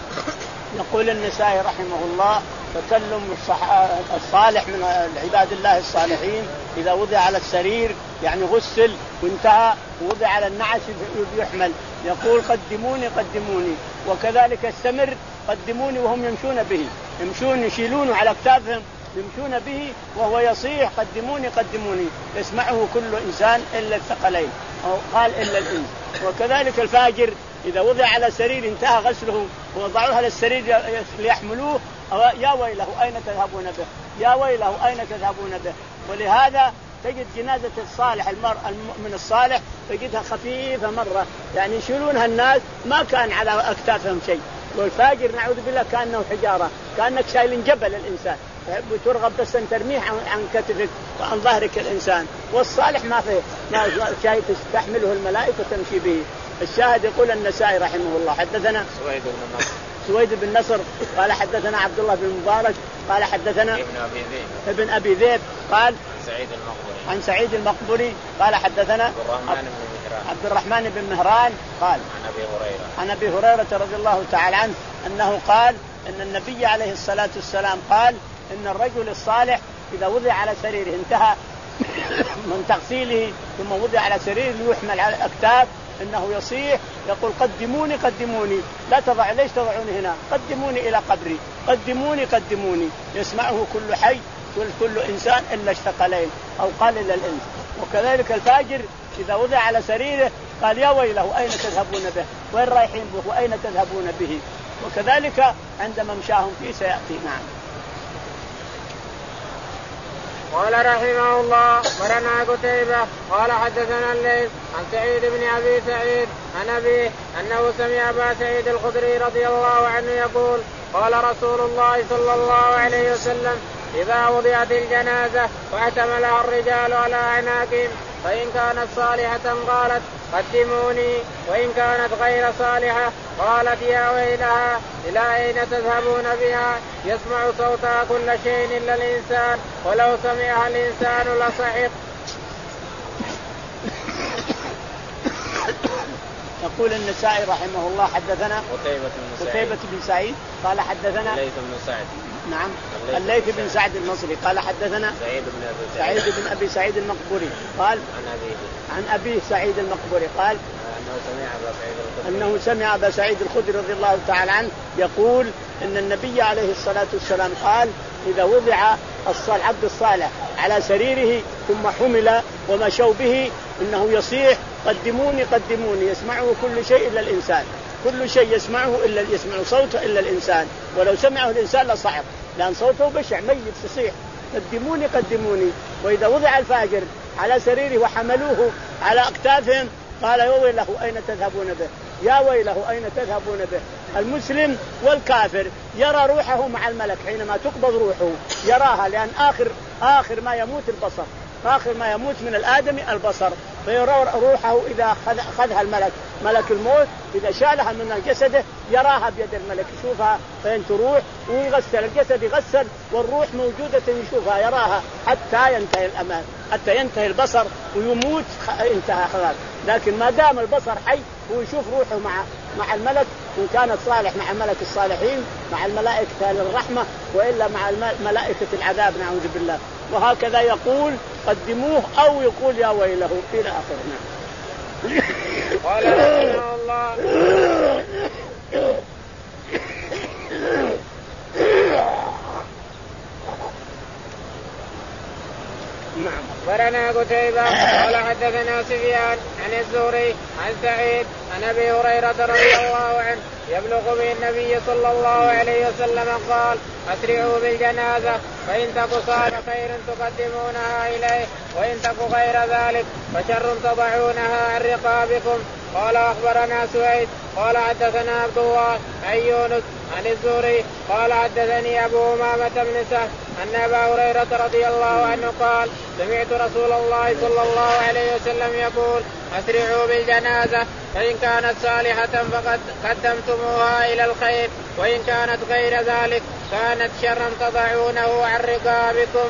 يقول النسائي رحمه الله تكلم الصالح من عباد الله الصالحين إذا وضع على السرير يعني غسل وانتهى ووضع على النعش يحمل يقول قدموني قدموني. وكذلك السمر قدموني وهم يمشون به، يمشون يشيلونه على أكتافهم يمشون به وهو يصيح قدموني قدموني، يسمعه كل إنسان إلا الثقلين أو قال إلا الإنس. وكذلك الفاجر إذا وضع على سرير انتهى غسله ووضعوه على السرير ليحملوه يا ويله أين تذهبون به، يا ويله أين تذهبون به. ولهذا تجد جنازة الصالح المرء المؤمن الصالح تجدها خفيفة مرة، يعني يشيلونها الناس ما كان على أكتافهم شيء. والفاجر نعوذ بالله كأنه حجارة، كأنك شايل جبل الإنسان ترغب بس أن ترميه عن كتفك وعن ظهرك الإنسان. والصالح ما فيه ما شيء تستحمله الملائكة وتمشي به. الشاهد يقول النسائي رحمه الله حدثنا سويد بن نصر سويد بن نصر قال حدثنا عبد الله بن مبارك قال حدثنا ابن أبي ذئب ابن أبي ذئب قال سعيد المقبري عن سعيد المقبري قال حدثنا عبد الرحمن بن مهران عبد الرحمن بن مهران قال عن أبي هريرة عن أبي هريرة رضي الله تعالى عنه أنه قال أن النبي عليه الصلاة والسلام قال إن الرجل الصالح إذا وضع على سريره انتهى من تغسيله ثم وضع على سريره يحمل على الأكتاف إنه يصيح يقول قدموني قدموني، لا تضع ليش تضعوني هنا، قدموني إلى قبري قدموني قدموني. يسمعه كل حي كل إنسان إلا الثقلين أو قال إلا الإنس. وكذلك الفاجر إذا وضع على سريره قال يا ويله أين تذهبون به، وين رايحين به وأين تذهبون به. وكذلك عند ممشاهم فيه سيأتي. نعم. قال رحمه الله ولنا قتيبة قال حدثنا الليث عن سعيد بن أبي سعيد عن أبيه أنه سمع أبا سعيد الخدري رضي الله عنه يقول قال رسول الله صلى الله عليه وسلم إذا وضعت الجنازة واحتملها الرجال على أعناقهم فإن كانت صالحة قالت قدموني، وإن كانت غير صالحة قالت يا ويلها إلى أين تذهبون بها؟ يسمع صوتها كل شيء إلا الإنسان، ولو سمعها الإنسان لصعق. يقول النسائي رحمه الله حدثنا قتيبة بن سعيد قال حدثنا الليث بن سعد نعم الليث بن سعد المصري قال حدثنا سعيد بن أبي سعيد بن أبي سعيد المقبري قال عن أبيه عن أبيه سعيد المقبري قال أنه سمع أبا سعيد الخدري أنه سمع أبا سعيد الخدري رضي الله تعالى عنه يقول إن النبي عليه الصلاة والسلام قال إذا وضع العبد الصالح على سريره ثم حمل ومشوا به إنه يصيح قدموني قدموني، يسمعه كل شيء إلا الإنسان، كل شيء يسمعه إلا يسمع صوته إلا الإنسان، ولو سمعه الإنسان لصعق لأن صوته بشع ميت يصيح قدموني قدموني. وإذا وضع الفاجر على سريره وحملوه على أكتافهم قال يا ويله أين تذهبون به؟ يا ويله أين تذهبون به؟ المسلم والكافر يرى روحه مع الملك حينما تقبض روحه يراها، لأن آخر آخر ما يموت البصر، آخر ما يموت من الآدم البصر، فيرى روحه إذا أخذها الملك ملك الموت إذا شالها من جسده يراها بيد الملك يشوفها فين تروح، ويغسل الجسد يغسل والروح موجودة يشوفها يراها حتى ينتهي الأمان، حتى ينتهي البصر ويموت انتهى خلاص. لكن ما دام البصر حي هو يشوف روحه مع مع الملك، إن كانت صالح مع ملك الصالحين مع الملائكة الرحمة، وإلا مع ملائكة العذاب نعوذ بالله. وهكذا يقول قدموه أو يقول يا ويله إلى آخرنا. قال رحمه الله نعم. ورنا قتيبة قال حدثنا سفيان عن الزهري عن سعيد عن أبي هريرة رضي الله عنه يبلغ به النبي صلى الله عليه وسلم قال أسرعوا بالجنازة فإن تك صالح خير تقدمونها إليه، وإن تك غير ذلك فشر تضعونها عن رقابكم. قال أخبرنا سويد قال حدثنا عبد الله عن يونس عن الزهري قال حدثني أبو أمامة بن سهل أن أبا هريرة رضي الله عنه قال سمعت رسول الله صلى الله عليه وسلم يقول أسرعوا بالجنازة فإن كانت صالحة فقد قدمتموها إلى الخير، وإن كانت غير ذلك كانت شرا تضعونه عن رقابكم.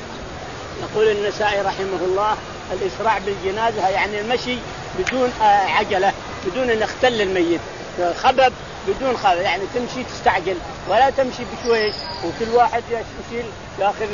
يقول النسائي رحمه الله الإسراع بالجنازة يعني المشي بدون عجلة، بدون أن يختل الميت، خبب بدون خبب، يعني تمشي تستعجل ولا تمشي بشويش، وكل واحد يشيل ياخذ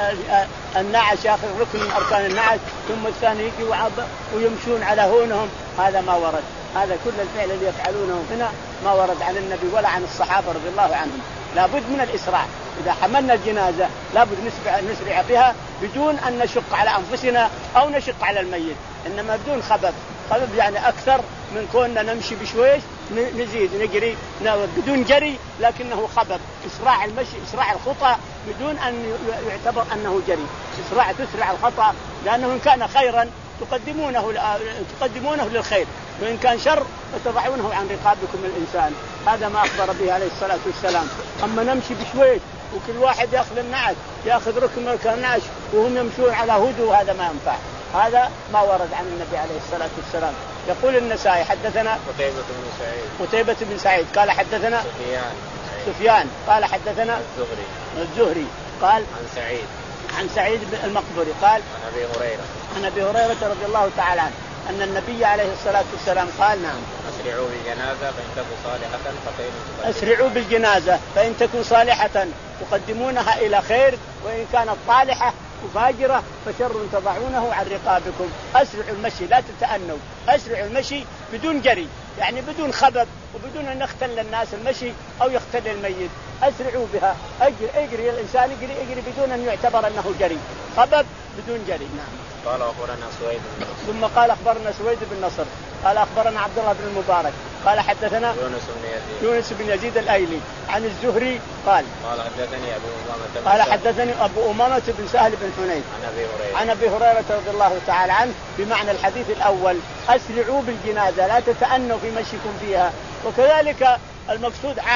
النعش ياخذ ركن من أركان النعش ثم الثاني يجي ويمشون على هونهم، هذا ما ورد. هذا كل الفعل اللي يفعلونه هنا ما ورد عن النبي ولا عن الصحابة رضي الله عنهم. لابد من الإسراع، إذا حملنا الجنازة لابد نسرع, نسرع بها بدون أن نشق على أنفسنا أو نشق على الميت، إنما بدون خبب. خبب يعني أكثر من كوننا نمشي بشويش نزيد نجري بدون جري، لكنه خبب. إسراع المشي إسراع الخطأ بدون أن يعتبر أنه جري، إسراع تسرع الخطأ، لأنه إن كان خيرا تقدمونه تقدمونه للخير، وإن كان شر فتضعونه عن رقابكم الإنسان. هذا ما أخبر به عليه الصلاة والسلام. أما نمشي بشويش وكل واحد يأخذ النعش يأخذ ركن من النعش وهم يمشون على هدوء، هذا ما ينفع، هذا ما ورد عن النبي عليه الصلاة والسلام. يقول النسائي حدثنا قتيبة بن سعيد قتيبة بن سعيد قال حدثنا سفيان سفيان قال حدثنا الزهري الزهري قال عن سعيد عن سعيد المقبري قال عن أبي هريرة عن أبي هريرة رضي الله تعالى عنه أن النبي عليه الصلاة والسلام قال نعم أسرعوا بالجنازة فإن تكن صالحة فخير تقدمونها. أسرعوا بالجنازة فإن تكن صالحة تقدمونها إلى خير، وإن كانت طالحة وفاجرة فشر تضعونه عن رقابكم. أسرعوا المشي لا تتأنوا، أسرعوا المشي بدون جري، يعني بدون خبب وبدون أن يختل الناس المشي أو يختل الميت. أسرعوا بها، أجري أجري الإنسان يجري يجري بدون أن يعتبر أنه جري، خبب بدون جري. نعم. قال أخبرنا سويد بن نصر ثم قال أخبرنا سويد بن نصر قال أخبرنا عبد الله بن المبارك قال حدثنا يونس بن يزيد يونس بن يزيد الأيلي عن الزهري قال قال حدثني أبو أمامة قال حدثني أبو أمامة بن سهل بن حنيف عن أبي هريرة عن أبي هريرة رضي الله تعالى عنه بمعنى الحديث الأول. أسرعوا بالجنازة لا تتأنوا في مشيكم فيها. وكذلك المقصود عام،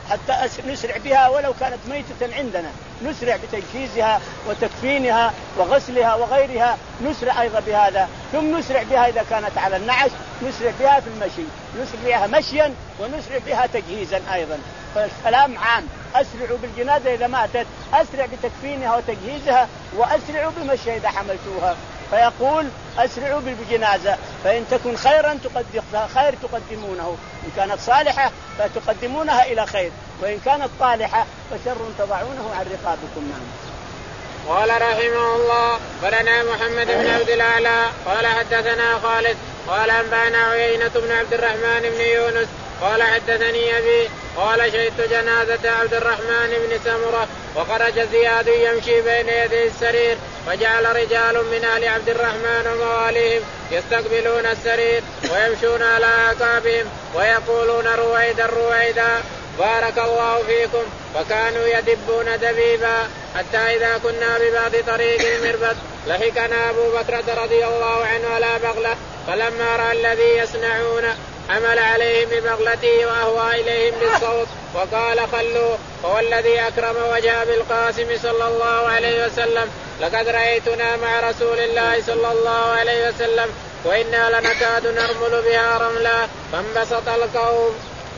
حتى نسرع بها ولو كانت ميتة عندنا، نسرع بتجهيزها وتكفينها وغسلها وغيرها، نسرع أيضا بهذا. ثم نسرع بها إذا كانت على النعش، نسرع بها في المشي، نسرع بها مشيا ونسرع بها تجهيزا أيضا. فالكلام عام، أسرعوا بالجنازة إذا ماتت، أسرع بتكفينها وتجهيزها، وأسرعوا بمشي إذا حملتوها. فيقول أسرعوا بالجنازة، فإن تكن خيرا تقدمها خير تقدمونه، إن كانت صالحة فتقدمونها إلى خير، وإن كانت طالحة فشر تضعونه عن رقابكم. نعم. قال رحمه الله فلنا محمد بن عبد الأعلى قال حدثنا خالد قال أنبأنا عيينة بن عبد الرحمن بن يونس قال حدثني أبي قال شهدت جنازة عبد الرحمن بن سمرة وخرج زياد يمشي بين يدي السرير، فجعل رجال من آل عبد الرحمن ومواليهم يستقبلون السرير ويمشون على أعقابهم ويقولون رويدا رويدا بارك الله فيكم، فكانوا يدبون دبيبا حتى إذا كنا ببعض طريق المربد لحقنا أبو بكر رضي الله عنه على بغلة، فلما رأى الذي يصنعون حمل عليهم ببغلته وأهوى إليهم بالصوت وقال خلوا، هو الذي أكرم وجاء بالقاسم صلى الله عليه وسلم لقد رأيتنا مع رسول الله صلى الله عليه وسلم وإنا لنكاد نرمل بها رملا، فانبسط القوم.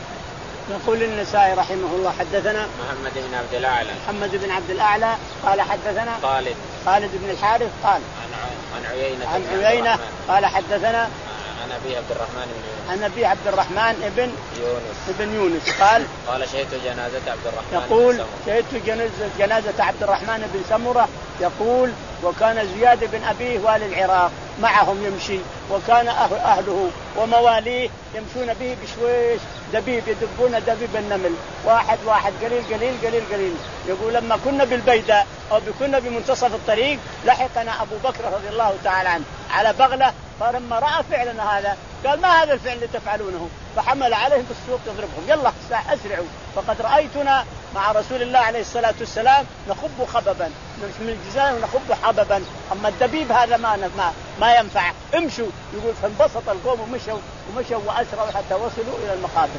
يقول النسائي رحمه الله حدثنا محمد بن عبد الأعلى محمد بن عبد الأعلى قال حدثنا خالد خالد بن الحارث قال عن عيينة عن عيينة قال حدثنا عن أبي عبد الرحمن بن عن أبي عبد الرحمن ابن يونس ابن يونس قال قال شهدت جنازة عبد الرحمن يقول شهدت جنازة, جنازة عبد الرحمن بن سمرة. يقول وكان زياد بن أبيه والي العراق معهم يمشي، وكان أهله ومواليه يمشون به بشويش دبيب، يدبون دبيب النمل واحد واحد قليل قليل قليل قليل. يقول لما كنا بالبيداء أو كنا بمنتصف الطريق لحقنا أبو بكر رضي الله تعالى عنه على بغلة، فلما رأى فعلنا هذا قال ما هذا الفعل اللي تفعلونه، فحمل عليهم بالسوق يضربهم يلا أسرعوا، فقد رأيتنا مع رسول الله عليه الصلاة والسلام نخب خببا من الجزائر ونخب حببا، أما الدبيب هذا ما ما ما ينفع، امشوا. يقول فانبسط القوم ومشوا ومشوا وأسرعوا حتى وصلوا إلى المقابر.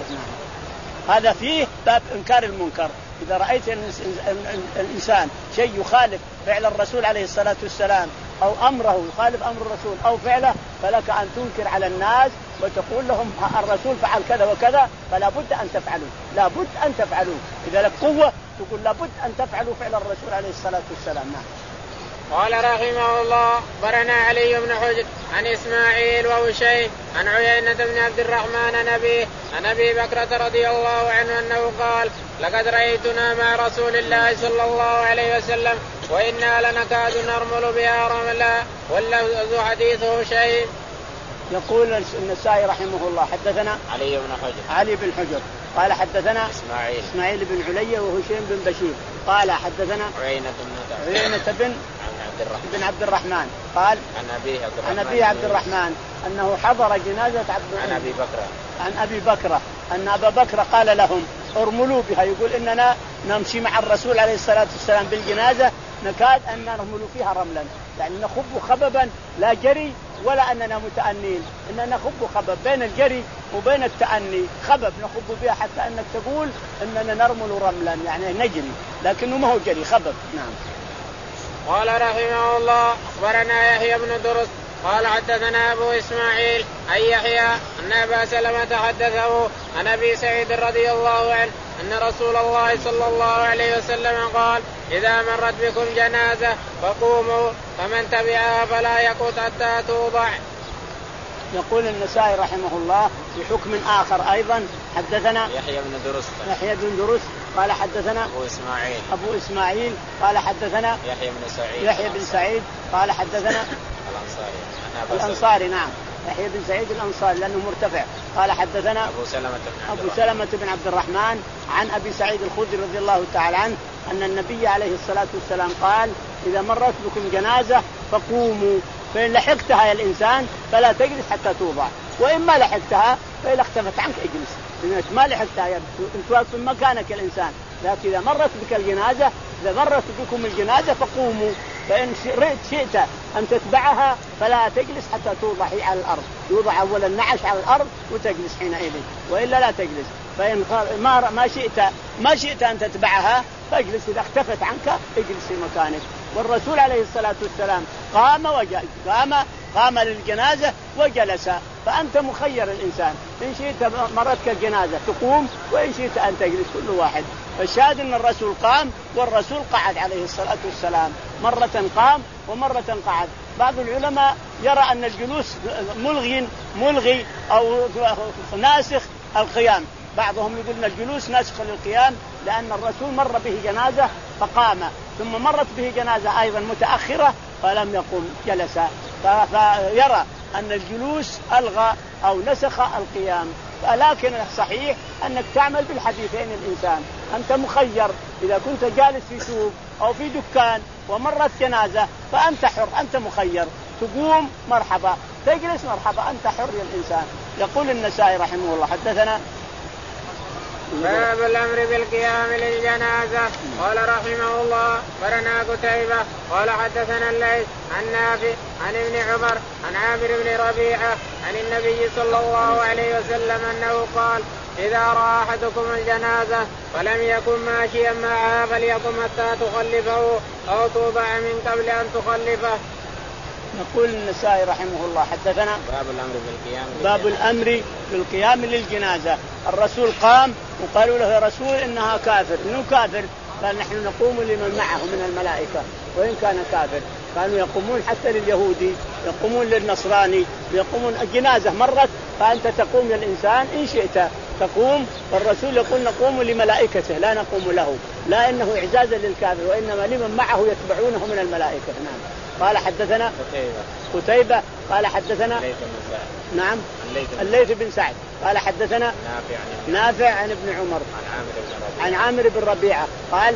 هذا فيه باب إنكار المنكر. إذا رأيت الإنسان شيء يخالف فعل الرسول عليه الصلاة والسلام أو أمره يخالف أمر الرسول أو فعله، فلك أن تنكر على الناس وتقول لهم الرسول فعل كذا وكذا، فلا بد أن تفعلوا، لا بد أن تفعلوا. إذا لك قوة تقول لا بد أن تفعلوا فعل الرسول عليه الصلاة والسلام. نعم. قال رحمه الله برنا علي بن حجر عن إسماعيل وهشيم عن عيينة بن عبد الرحمن عن أبيه عن أبي بكرة رضي الله عنه أنه قال لقد رأيتنا مع رسول الله صلى الله عليه وسلم وإنا لنكاد نرمل بها رملا، واللفظ حديث هشيم. يقول النسائي رحمه الله حدثنا علي بن حجر علي بن حجر قال حدثنا إسماعيل إسماعيل بن علية وهشيم بن بشير قال حدثنا عيينة بن عيينة بن بن عبد الرحمن قال عن أبيه عبد الرحمن, عن أبي عبد الرحمن أنه حضر جنازة عبد عن أبي بكر عن أبي بكر أن أبا بكر قال لهم ارملوا بها. يقول إننا نمشي مع الرسول عليه الصلاة والسلام بالجنازة نكاد أن نرمل فيها رملا، يعني نخب خببا لا جري ولا أننا متأنين، إننا نخب خبب بين الجري وبين التأني، خبب نخب بها حتى أنك تقول إننا نرمل رملا يعني نجري، لكنه ما هو جري خبب. نعم. قال رحمه الله أخبرنا يحيى بن درس قال حدثنا أبو إسماعيل أي يحيى أن أبا سلمة حدثه عن أبي سعيد رضي الله عنه أن رسول الله صلى الله عليه وسلم قال إذا مرت بكم جنازة فقوموا فمن تبعها فلا يقوت حتى توضع. يقول النسائي رحمه الله في حكم آخر أيضا حدثنا يحيى بن درس يحيى بن درس قال حدثنا أبو إسماعيل أبو إسماعيل قال حدثنا يحيى بن سعيد يحيى بن سعيد قال حدثنا الأنصاري الأنصاري نعم يحيى بن سعيد الأنصاري لأنه مرتفع قال حدثنا أبو سلمة بن أبو سلمة بن عبد الرحمن عن أبي سعيد الخدري رضي الله تعالى عنه أن النبي عليه الصلاة والسلام قال إذا مرت بكم جنازة فقوموا، فإن لحقتها يا الإنسان فلا تجلس حتى توضع، وإن ما لحقتها فإذا اختفت عنك اجلس، لأنك ما لحقتها أنت واقف في مكانك الإنسان. لكن إذا مرت بك الجنازة إذا مرت بكم الجنازة فقوموا، فإن شئت أن تتبعها فلا تجلس حتى توضع على الأرض، يوضع أولا النعش على الأرض وتجلس حينئذ، وإلا لا تجلس. فإن ما ما شئت ما شئت أن تتبعها فاجلس، إذا اختفت عنك اجلس في مكانك. والرسول عليه الصلاة والسلام قام وجلس، قام قام للجنازة وجلس، فأنت مخير الإنسان، إن شئت مرتك الجنازة تقوم وإن شئت أن تجلس، كل واحد. فالشاهد أن الرسول قام والرسول قعد عليه الصلاة والسلام، مرة قام ومرة قعد. بعض العلماء يرى أن الجلوس ملغي ملغي أو ناسخ القيام، بعضهم يقول أن الجلوس ناسخ للقيام، لأن الرسول مر به جنازة فقام، ثم مرت به جنازة أيضا متأخرة فلم يقم جلس، فيرى أن الجلوس ألغى أو نسخ القيام. لكن الصحيح أنك تعمل بالحديثين الإنسان، أنت مخير، إذا كنت جالس في سوق أو في دكان ومرت جنازة فأنت حر، أنت مخير، تقوم مرحبا، تجلس مرحبا، أنت حر يا الإنسان. يقول النسائي رحمه الله حدثنا باب الأمر بالقيام للجنازة. قال رحمه الله برنا قتيبة قال حدثنا الليث عن نافع عن ابن عمر عن عامر بن ربيعة عن النبي صلى الله عليه وسلم أنه قال إذا رأى أحدكم الجنازة فلم يكن ماشيا معها فليقم حتى تخلفه أو توضع من قبل أن تخلفه. يقول النسائي رحمه الله حدثنا باب الأمر بالقيام باب الأمر بالقيام للجنازة. الرسول قام وقالوا له يا رسول إنها كافر، إنه كافر، قال نحن نقوم لمن معه من الملائكة وإن كان كافر. كانوا يقومون حتى لليهودي، يقومون للنصراني، يقومون الجنازة مرت فأنت تقوم للإنسان إن شئت تقوم، والرسول يقول نقوم لملائكته لا نقوم له، لا إنه إعزازا للكافر وإنما لمن معه يتبعونه من الملائكة. نعم. قال حدثنا قتيبة قال حدثنا نعم الليث بن سعد قال حدثنا نافع عن ابن عمر عن عامر بن ربيعة قال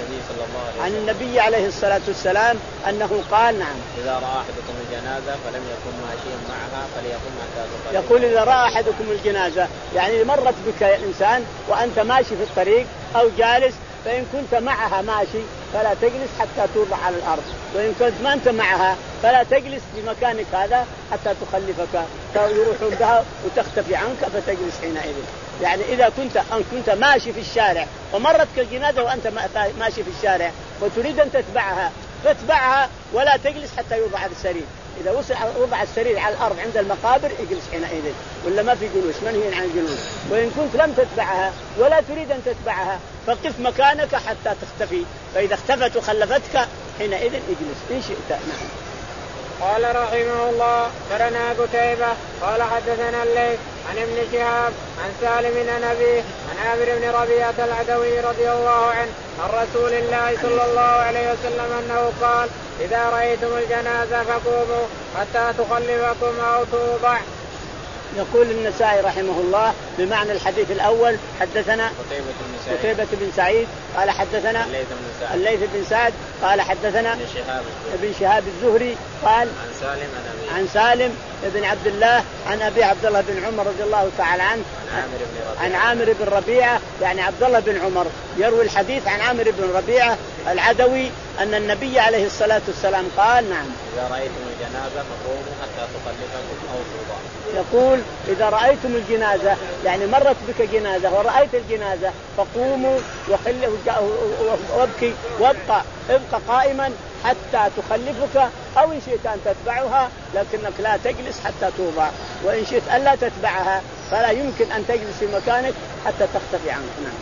عن النبي عليه الصلاة والسلام أنه قال نعم إذا رأى أحدكم الجنازة فلم يكن ماشيا معها فليقم حتى تخلف. يقول إذا رأى أحدكم الجنازة يعني مرت بك الإنسان وأنت ماشي في الطريق أو جالس، فإن كنت معها ماشي فلا تجلس حتى توضع على الأرض، وإن كنت ما أنت معها فلا تجلس في مكانك هذا حتى تخلفك، يروحون بها وتختفي عنك فتجلس حينئذ. يعني إذا كنت أن كنت ماشي في الشارع ومرتك الجنازة وأنت ماشي في الشارع وتريد أن تتبعها فاتبعها ولا تجلس حتى يوضع السرير. إذا وضع السرير على الأرض عند المقابر اجلس حينئذ، ولا ما في جلوس، منهي عن الجلوس. وإن كنت لم تتبعها ولا تريد أن تتبعها فقف مكانك حتى تختفي، فإذا اختفت وخلفتك حينئذ اجلس إن شئت. نعم. قال رحمه الله برنا قتيبة قال حدثنا الليث عن ابن شهاب عن سالم عن أبيه عن عامر بن ربيعة العدوي رضي الله عنه عن رسول الله صلى الله عليه وسلم أنه قال إذا رأيتم الجنازة فقوموا حتى تخلفكم أو توضع. يقول النسائي رحمه الله بمعنى الحديث الأول حدثنا قتيبة بن سعيد قال حدثنا الليث بن سعد قال حدثنا ابن شهاب الزهري قال عن سالم عن سالم بن عبد الله عن أبي عبد الله بن عمر رضي الله تعالى عنه عن عامر بن ربيعة يعني عبد الله بن عمر يروي الحديث عن عامر بن ربيعة العدوي أن النبي عليه الصلاة والسلام قال نعم إذا رأيتم الجنازة فقوموا حتى تخلفكم أو توضع. يقول إذا رأيتم الجنازة يعني مرت بك جنازة ورأيت الجنازة فقوموا وخلوا وابكي وابقى ابقى قائما حتى تخلفك، أو إن شئت أن تتبعها لكنك لا تجلس حتى توضع، وإن شئت أن لا تتبعها فلا يمكن أن تجلس في مكانك حتى تختفي عنك. نعم.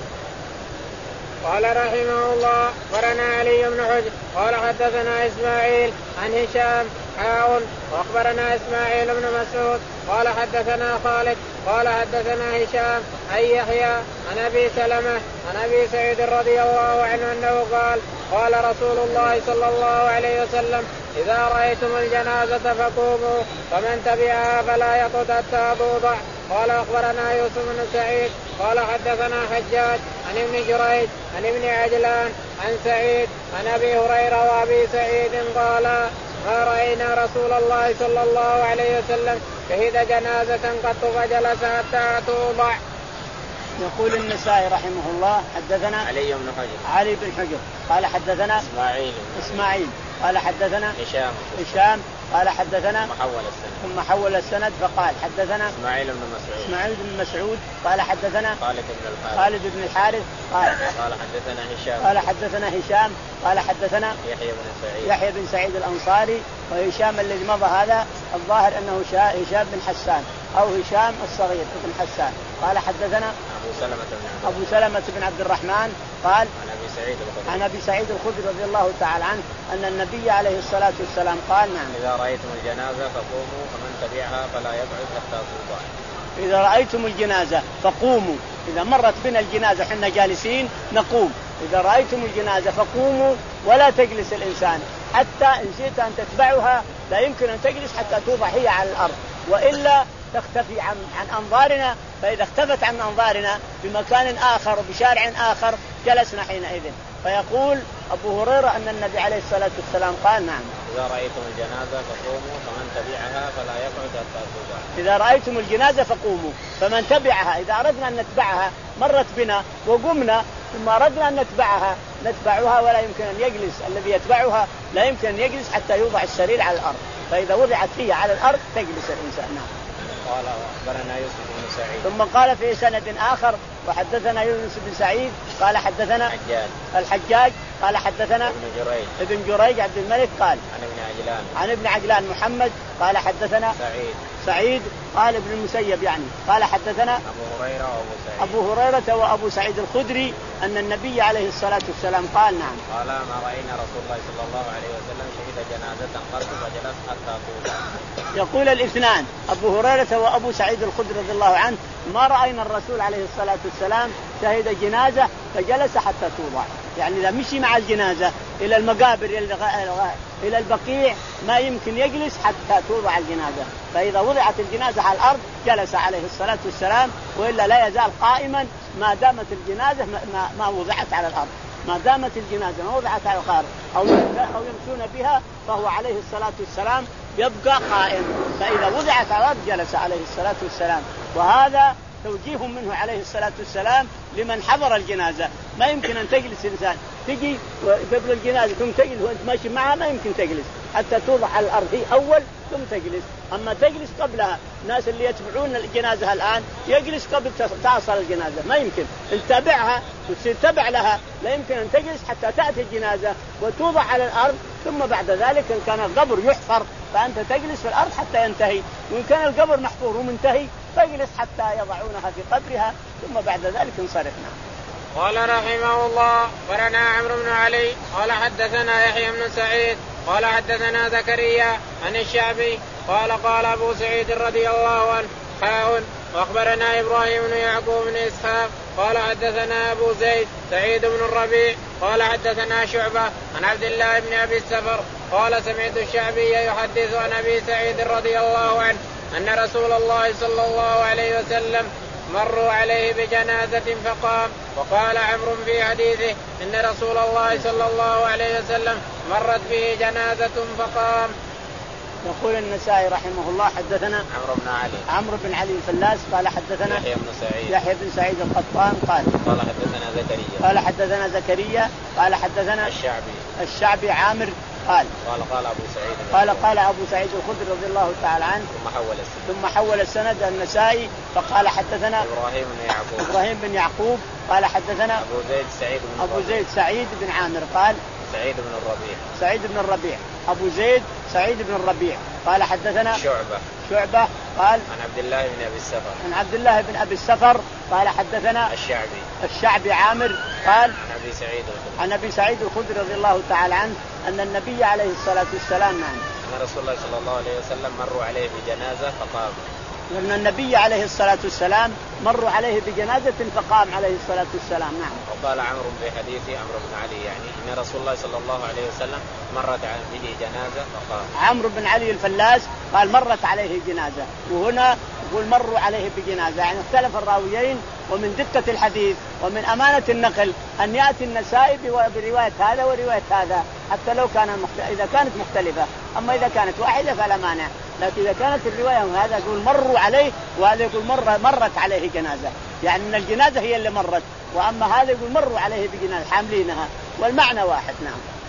قال رحمه الله أخبرنا علي بن حجر قال حدثنا إسماعيل عن هشام حاول وأخبرنا إسماعيل بن مسعود قال حدثنا خالد قال حدثنا هشام عن يحيى عن أبي سلمة عن أبي سعيد رضي الله عنه أنه قال قال رسول الله صلى الله عليه وسلم إذا رأيتم الجنازة فقوموا فمن تبعها فلا يقعد حتى توضع. قال أخبرنا يوسف بن سعيد قال حدثنا حجاج عن ابن جريج عن ابن عجلان عن سعيد عن أبي هريرة وأبي سعيد قال ما رأينا رسول الله صلى الله عليه وسلم شهد جنازة قط فجلس حتى توضع. يقول النسائي رحمه الله حدثنا علي بن حجر علي بن حجر قال حدثنا إسماعيل إسماعيل قال حدثنا هشام هشام قال حدثنا ثم حول السند ثم حول السند فقال حدثنا إسماعيل بن مسعود إسماعيل بن مسعود قال حدثنا خالد بن الحارث خالد بن الحارث قال قال حدثنا هشام قال حدثنا هشام قال حدثنا يحيى بن سعيد يحيى بن سعيد الأنصاري. وهشام الذي مضى هذا الظاهر أنه هشام بن حسان أو هشام الصغير بن حسان. قال حدثنا أبو سلمة بن أبو سلمة بن عبد الرحمن قال عن أبي سعيد الخدري عن أبي سعيد الخدري رضي الله تعالى عنه أن النبي عليه الصلاة والسلام قال نعم إذا رأيتم الجنازة فقوموا فمن تبعها فلا يقعد حتى توضع. إذا رأيتم الجنازة فقوموا. إذا مرت بنا الجنازة حنا جالسين نقوم. إذا رأيتم الجنازة فقوموا ولا تجلس الإنسان حتى إن شئت أن تتبعها لا يمكن أن تجلس حتى توضع هي على الأرض وإلا تختفي عن, عن أنظارنا. فإذا اختفت عن أنظارنا بمكان آخر وبشارع آخر جلسنا حينئذ. فيقول أبو هريرة أن النبي عليه الصلاة والسلام قال نعم إذا رأيتم الجنازة فقوموا فمن تبعها فلا يقعد حتى توضع. إذا رأيتم الجنازة فقوموا فمن تبعها. إذا أردنا أن نتبعها مرت بنا وقمنا ثم أردنا أن نتبعها نتبعها ولا يمكن أن يجلس الذي يتبعها لا يمكن أن يجلس حتى يوضع السرير على الأرض. فإذا وضعت هي على الأرض تجلس الإنسان. نعم. قال أخبرنا يوسف بن سعيد ثم قال في سند آخر وحدثنا يونس بن سعيد قال حدثنا حجاج الحجاج قال حدثنا ابن جريج ابن جريج عبد الملك قال عن ابن عجلان عن ابن عجلان محمد قال حدثنا سعيد سعيد قال ابن المسيب يعني قال حدثنا أبو هريرة وأبو سعيد أبو هريرة وأبو سعيد الخدري أن النبي عليه الصلاة والسلام قال نعم قال ما رأينا رسول الله صلى الله عليه وسلم شهد جنازة قط فجلس حتى توضع. يقول الاثنان أبو هريرة وأبو سعيد الخدري رضي الله عنه ما رأينا الرسول عليه الصلاة والسلام شهد جنازة فجلس حتى توضع. يعني إذا مشي مع الجنازة إلى المقابر إلى البقيع ما يمكن يجلس حتى توضع الجنازة. فإذا وضعت الجنازة على الأرض جلس عليه الصلاة والسلام وإلا لا يزال قائما ما دامت الجنازة ما, ما وضعت على الأرض. ما دامت الجنازة ما وضعت على الأرض أو أو يمشون بها فهو عليه الصلاة والسلام يبقى قائم. فإذا وضعت على الأرض جلس عليه الصلاة والسلام. وهذا توجيه منه عليه الصلاة والسلام لمن حضر الجنازة. ما يمكن أن تجلس إنسان تجي قبل الجنازة ثم تجلس وأنت ماشي معها ما يمكن تجلس حتى توضع على الأرض هي أول ثم تجلس. أما تجلس قبلها الناس اللي يتبعون الجنازة الآن يجلس قبل تصل الجنازة ما يمكن. تتابعها وتصير تبع لها لا يمكن أن تجلس حتى تأتي الجنازة وتوضع على الأرض ثم بعد ذلك إن كان القبر يحفر فأنت تجلس في الأرض حتى ينتهي وإن كان القبر محفور ومنتهي فاجلس حتى يضعونها في قبرها ثم بعد ذلك انصرفنا. قال رحمه الله أخبرنا عمرو بن علي قال حدثنا يحيى بن سعيد قال حدثنا زكريا عن الشعبي قال قال أبو سعيد رضي الله عنه حاء وأخبرنا إبراهيم بن يعقوب بن إسحاق قال حدثنا أبو زيد سعيد بن الربيع قال حدثنا شعبة عن عبد الله بن أبي السفر قال سمعت الشعبي يحدث عن أبي سعيد رضي الله عنه أن رسول الله صلى الله عليه وسلم مروا عليه بجنازة فقام. وقال عمرو في حديثه إن رسول الله صلى الله عليه وسلم مرت به جنازة فقام. يقول النسائي رحمه الله حدثنا عمرو بن علي عمرو بن علي الفلاس قال حدثنا يحيى بن سعيد يحيى بن سعيد القطان قال قال حدثنا زكريا قال حدثنا زكريا قال حدثنا الشعبي الشعبي عامر قال قال قال أبو سعيد قال قال أبو سعيد الخدري رضي الله تعالى عنه ثم حول السند ثم حول السند النسائي فقال حدثنا إبراهيم بن يعقوب إبراهيم بن يعقوب قال حدثنا أبو زيد سعيد بن أبو زيد سعيد بن عامر قال سعيد بن الربيع سعيد بن الربيع أبو زيد سعيد بن الربيع قال حدثنا شعبة شعبة قال عن عبد الله بن أبي السفر عن عبد الله بن أبي السفر قال حدثنا الشعبي الشعبي عامر قال عن أبي سعيد الخدري عن أبي سعيد الخدري رضي الله تعالى عنه أن النبي عليه الصلاة والسلام نعم أن رسول الله صلى الله عليه وسلم مروا عليه بجنازة فقام. وأن النبي عليه الصلاة والسلام مروا عليه بجنازة فقام عليه الصلاة والسلام. نعم. وقال عمرو في حديث عمرو بن علي يعني إن رسول الله صلى الله عليه وسلم مرت به جنازة فقام. عمرو بن علي الفلاس قال مرت عليه جنازة وهنا يقول مروا عليه بجنازة يعني اختلف الراويين ومن دقة الحديث ومن أمانة النقل أن يأتي النسائي برواية هذا ورواية هذا حتى لو كان مخت... إذا كانت مختلفة. أما إذا كانت واحدة فلا مانع لكن إذا كانت الرواية هذا يقول مروا عليه وهذا يقول مر مرت عليه جنازة يعني من الجنازة هي اللي مرت وأما هذا يقول مروا عليه بجنازة حاملينها والمعنى واحد. نعم.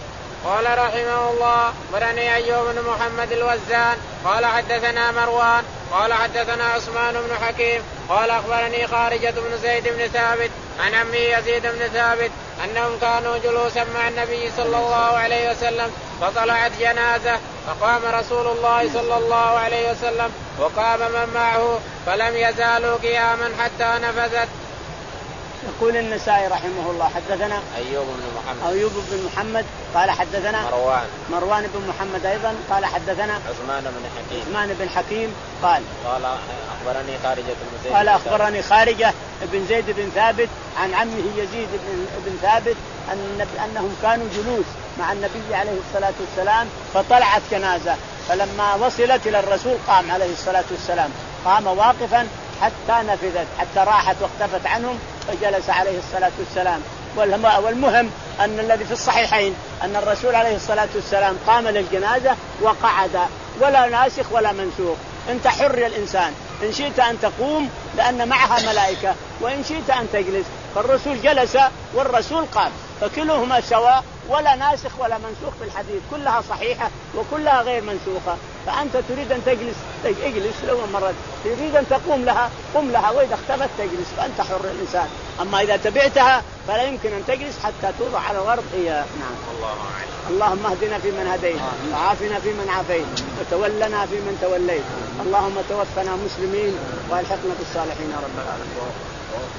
قال رحمه الله برني أيوب بن محمد الوزان قال حدثنا مروان قال حدثنا عثمان بن حكيم قال أخبرني خارجة بن زيد بن ثابت عن عمه يزيد بن ثابت أنهم كانوا جلوسا مع النبي صلى الله عليه وسلم فطلعت جنازة فقام رسول الله صلى الله عليه وسلم وقام من معه فلم يزالوا قياما حتى نفذت. يقول النسائي رحمه الله حدثنا أيوب بن محمد أيوب بن محمد قال حدثنا مروان مروان بن محمد أيضا قال حدثنا عثمان بن حكيم عثمان بن حكيم قال قال أخبرني خارجة بن زيد قال أخبرني خارجة بن زيد بن ثابت عن عمه يزيد بن, بن ثابت أن أنهم كانوا جلوس مع النبي عليه الصلاة والسلام فطلعت جنازة فلما وصلت إلى الرسول قام عليه الصلاة والسلام قام واقفا حتى نفذت حتى راحت واختفت عنهم فجلس عليه الصلاة والسلام. والمهم أن الذي في الصحيحين أن الرسول عليه الصلاة والسلام قام للجنازة وقعد ولا ناسخ ولا منسوخ. أنت حر يا الإنسان إن شئت أن تقوم لأن معها ملائكة وإن شئت أن تجلس فالرسول جلس والرسول قام فكلهما سواء ولا ناسخ ولا منسوخ في الحديث كلها صحيحة وكلها غير منسوخة. فأنت تريد أن تجلس اجلس لو مرت تريد أن تقوم لها قم لها وإذا اختفت تجلس فأنت حر الإنسان. أما إذا تبعتها فلا يمكن أن تجلس حتى توضع على الأرض هي. نعم. الله أعلم. اللهم اهدنا فيمن هديت وعافنا فيمن عافيت وتولنا فيمن توليت اللهم توفنا مسلمين والحقنا بالصالحين يا رب العالمين.